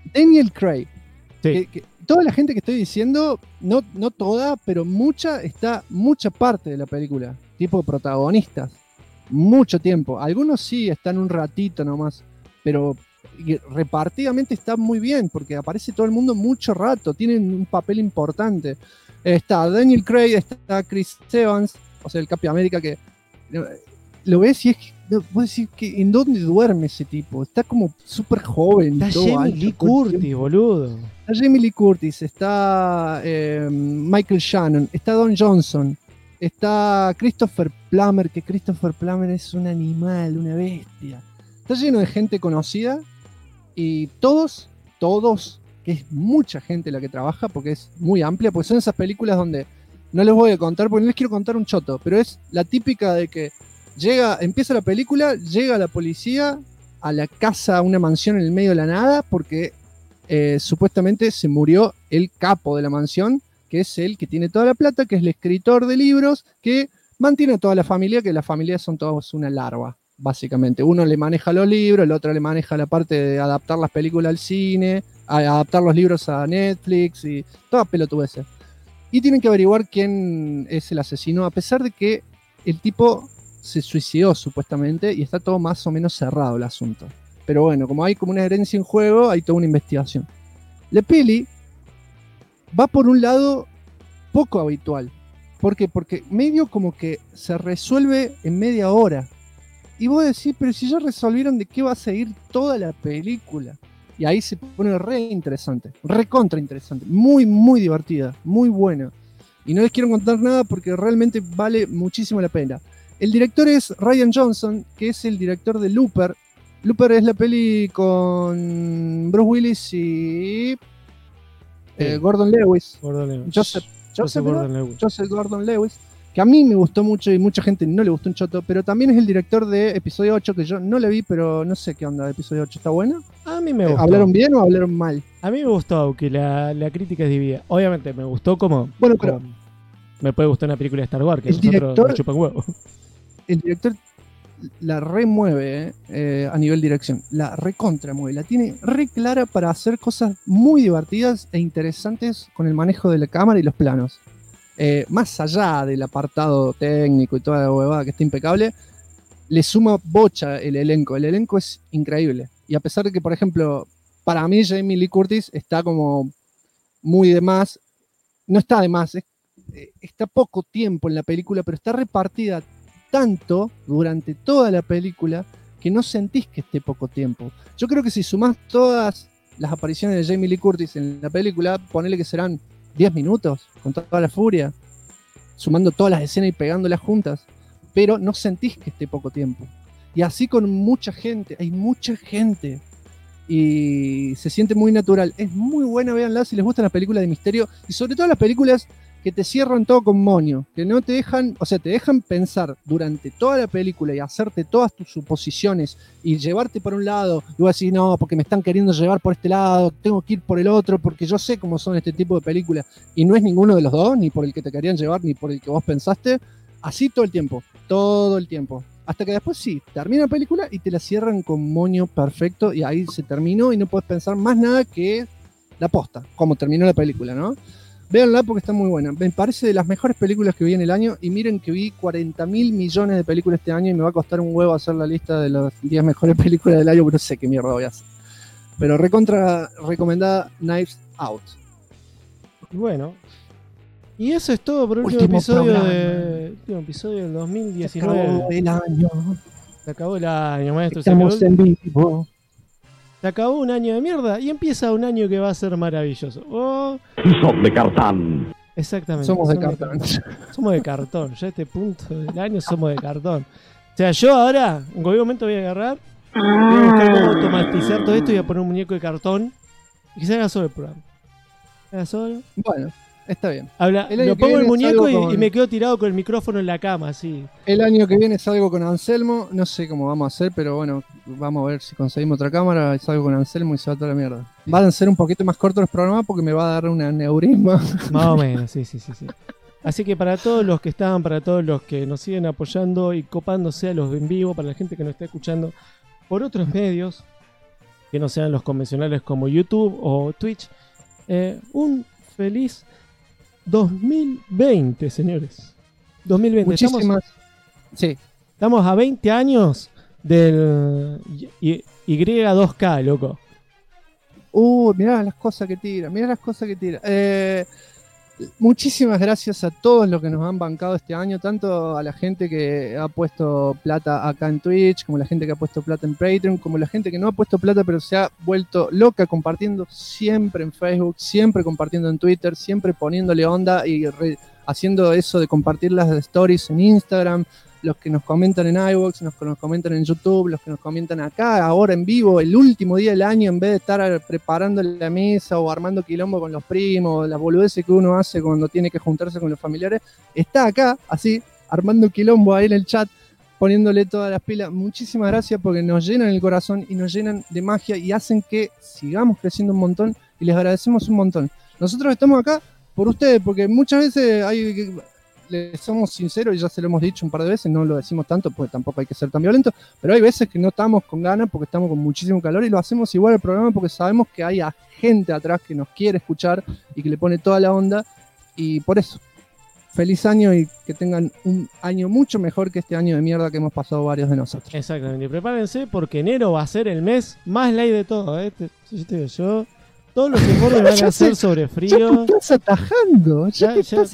Daniel Craig. Sí. Que toda la gente que estoy diciendo, no toda, pero mucha parte de la película, tipo protagonistas, mucho tiempo. Algunos sí están un ratito nomás, pero repartidamente está muy bien, porque aparece todo el mundo mucho rato, tienen un papel importante. Está Daniel Craig, está Chris Evans, o sea, el Capitán América, que lo ves y es que vos decís que ¿en dónde duerme ese tipo? Está como súper joven. Está Jamie Lee Curtis, boludo. Está Jamie Lee Curtis, está Michael Shannon, está Don Johnson, está Christopher Plummer, que Christopher Plummer es un animal, una bestia. Está lleno de gente conocida y todos, que es mucha gente la que trabaja, porque es muy amplia, porque son esas películas donde no les voy a contar, porque no les quiero contar un choto, pero es la típica de que empieza la película, llega la policía a la casa, a una mansión en el medio de la nada, porque supuestamente se murió el capo de la mansión, que es el que tiene toda la plata, que es el escritor de libros, que mantiene a toda la familia, que las familias son todos una larva, básicamente. Uno le maneja los libros, el otro le maneja la parte de adaptar las películas al cine, adaptar los libros a Netflix y toda pelotudeces. Y tienen que averiguar quién es el asesino, a pesar de que el tipo se suicidó supuestamente y está todo más o menos cerrado el asunto. Pero bueno, como hay como una herencia en juego, hay toda una investigación. La peli va por un lado poco habitual. ¿Por qué? Porque medio como que se resuelve en media hora. Y vos decís, pero si ya resolvieron de qué va a seguir toda la película. Y ahí se pone re interesante, re contra interesante, muy, muy divertida, muy buena. Y no les quiero contar nada porque realmente vale muchísimo la pena. El director es Rian Johnson, que es el director de Looper. Looper es la peli con Bruce Willis y Gordon Lewis. Joseph Gordon Lewis, que a mí me gustó mucho y mucha gente no le gustó un choto, pero también es el director de Episodio 8, que yo no le vi, pero no sé qué onda de Episodio 8. ¿Está buena? A mí me gustó. ¿Hablaron bien o hablaron mal? A mí me gustó, aunque la crítica es dividida. Obviamente me gustó como... Bueno, pero... me puede gustar una película de Star Wars, que el nosotros director, nos chupan huevo. El director la remueve a nivel dirección. La recontra mueve. La tiene re clara para hacer cosas muy divertidas e interesantes con el manejo de la cámara y los planos. Más allá del apartado técnico y toda la huevada que está impecable, le suma bocha el elenco. El elenco es increíble. Y a pesar de que, por ejemplo, para mí Jamie Lee Curtis está como muy de más, no está de más, está poco tiempo en la película, pero está repartida tanto durante toda la película que no sentís que esté poco tiempo. Yo creo que si sumás todas las apariciones de Jamie Lee Curtis en la película, ponele que serán 10 minutos, con toda la furia, sumando todas las escenas y pegándolas juntas, pero no sentís que esté poco tiempo. Y así con mucha gente, hay mucha gente, y se siente muy natural. Es muy buena, véanla si les gustan las películas de misterio, y sobre todo las películas que te cierran todo con moño, que no te dejan, o sea, te dejan pensar durante toda la película y hacerte todas tus suposiciones y llevarte por un lado, y vos decís, no, porque me están queriendo llevar por este lado, tengo que ir por el otro, porque yo sé cómo son este tipo de películas, y no es ninguno de los dos, ni por el que te querían llevar, ni por el que vos pensaste, así todo el tiempo, hasta que después sí, termina la película y te la cierran con moño perfecto, y ahí se terminó y no puedes pensar más nada que la posta, como terminó la película, ¿no? Véanla porque está muy buena. Me parece de las mejores películas que vi en el año. Y miren que vi 40.000 millones de películas este año y me va a costar un huevo hacer la lista de las 10 mejores películas del año, pero no sé qué mierda voy a hacer. Pero recontra recomendada Knives Out. Bueno. Y eso es todo por el último episodio del 2019. Se acabó el año. Se acabó el año, maestro. Estamos en vivo. Se acabó un año de mierda y empieza un año que va a ser maravilloso. Sos de cartón. Exactamente. Somos de cartón. Somos de cartón. Ya a este punto del año somos de cartón. O sea, yo ahora, en cualquier momento voy a agarrar, voy a buscar cómo automatizar todo esto y voy a poner un muñeco de cartón y que se haga solo el programa. ¿Se haga solo? Bueno, está bien. Lo pongo el muñeco y me quedo tirado con el micrófono en la cama, así. El año que viene salgo con Anselmo. No sé cómo vamos a hacer, pero bueno, vamos a ver si conseguimos otra cámara y salgo con Anselmo y se va toda la mierda. Van a ser un poquito más cortos los programas porque me va a dar un aneurisma. Más o menos, sí. Así que para todos los que están, para todos los que nos siguen apoyando y copándose a los en vivo, para la gente que nos está escuchando por otros medios, que no sean los convencionales como YouTube o Twitch. Un feliz 2020, señores. 2020. Estamos a 20 años del Y2K, loco. Mirá las cosas que tira, muchísimas gracias a todos los que nos han bancado este año, tanto a la gente que ha puesto plata acá en Twitch, como la gente que ha puesto plata en Patreon, como la gente que no ha puesto plata pero se ha vuelto loca compartiendo siempre en Facebook, siempre compartiendo en Twitter, siempre poniéndole onda y haciendo eso de compartir las stories en Instagram. Los que nos comentan en iVoox, los que nos comentan en YouTube, los que nos comentan acá, ahora en vivo, el último día del año, en vez de estar preparando la mesa o armando quilombo con los primos, las boludeces que uno hace cuando tiene que juntarse con los familiares, está acá, así, armando quilombo ahí en el chat, poniéndole todas las pilas. Muchísimas gracias porque nos llenan el corazón y nos llenan de magia y hacen que sigamos creciendo un montón y les agradecemos un montón. Nosotros estamos acá por ustedes, porque muchas veces les somos sinceros y ya se lo hemos dicho un par de veces, no lo decimos tanto porque tampoco hay que ser tan violentos, pero hay veces que no estamos con ganas porque estamos con muchísimo calor y lo hacemos igual al programa porque sabemos que hay gente atrás que nos quiere escuchar y que le pone toda la onda, y por eso, feliz año y que tengan un año mucho mejor que este año de mierda que hemos pasado varios de nosotros. Exactamente, y prepárense porque enero va a ser el mes más light de todo, yo todos los informes van a ser sobre frío. Ya te estás atajando. Ya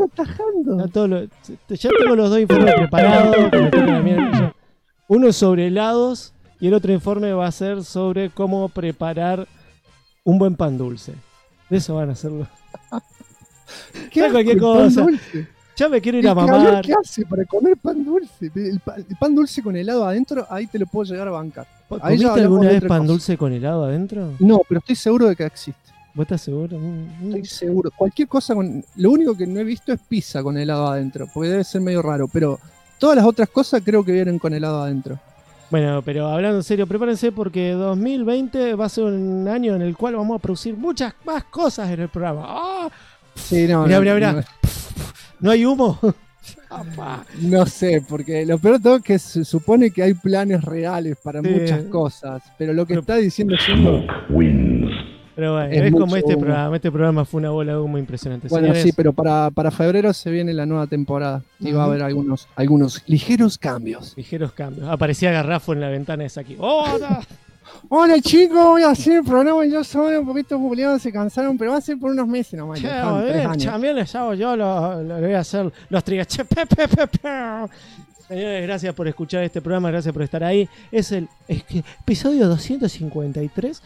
tengo los dos informes preparados. Uno sobre helados y el otro informe va a ser sobre cómo preparar un buen pan dulce. De eso van a hacerlo. ¿Qué cualquier cosa. Ya me quiero ir a mamar. ¿Qué hace para comer pan dulce? El pan dulce con helado adentro, ahí te lo puedo llegar a bancar. ¿Comiste alguna vez pan dulce con helado adentro? No, pero estoy seguro de que existe. ¿Vos estás seguro? Estoy seguro. Cualquier cosa con... Lo único que no he visto es pizza con helado adentro, porque debe ser medio raro, pero todas las otras cosas creo que vienen con helado adentro. Bueno, pero hablando en serio, prepárense porque 2020 va a ser un año en el cual vamos a producir muchas más cosas en el programa. ¡Ah! Sí, Mirá. ¿No hay humo? No sé, porque lo peor de todo es que se supone que hay planes reales para muchas cosas, pero lo que está diciendo Jimbo... Pero bueno, es como este programa. Este programa fue una bola de humo impresionante. Bueno, señores. Sí, pero para febrero se viene la nueva temporada y va a haber algunos ligeros cambios. Aparecía Garrafo en la ventana de Saki. ¡Hola! Hola chicos, voy a hacer el programa yo solo, un poquito jubilados se cansaron, pero va a ser por unos meses nomás. También les hago yo, lo voy a hacer los trigas. Señores, gracias por escuchar este programa, gracias por estar ahí. Es el episodio 253.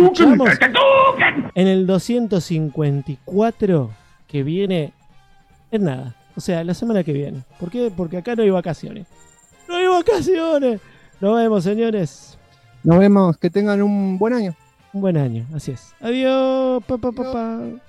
En el 254 que viene en nada. O sea, la semana que viene. ¿Por qué? Porque acá no hay vacaciones. ¡No hay vacaciones! Nos vemos, señores. Nos vemos, que tengan un buen año. Un buen año, así es. Adiós, papá.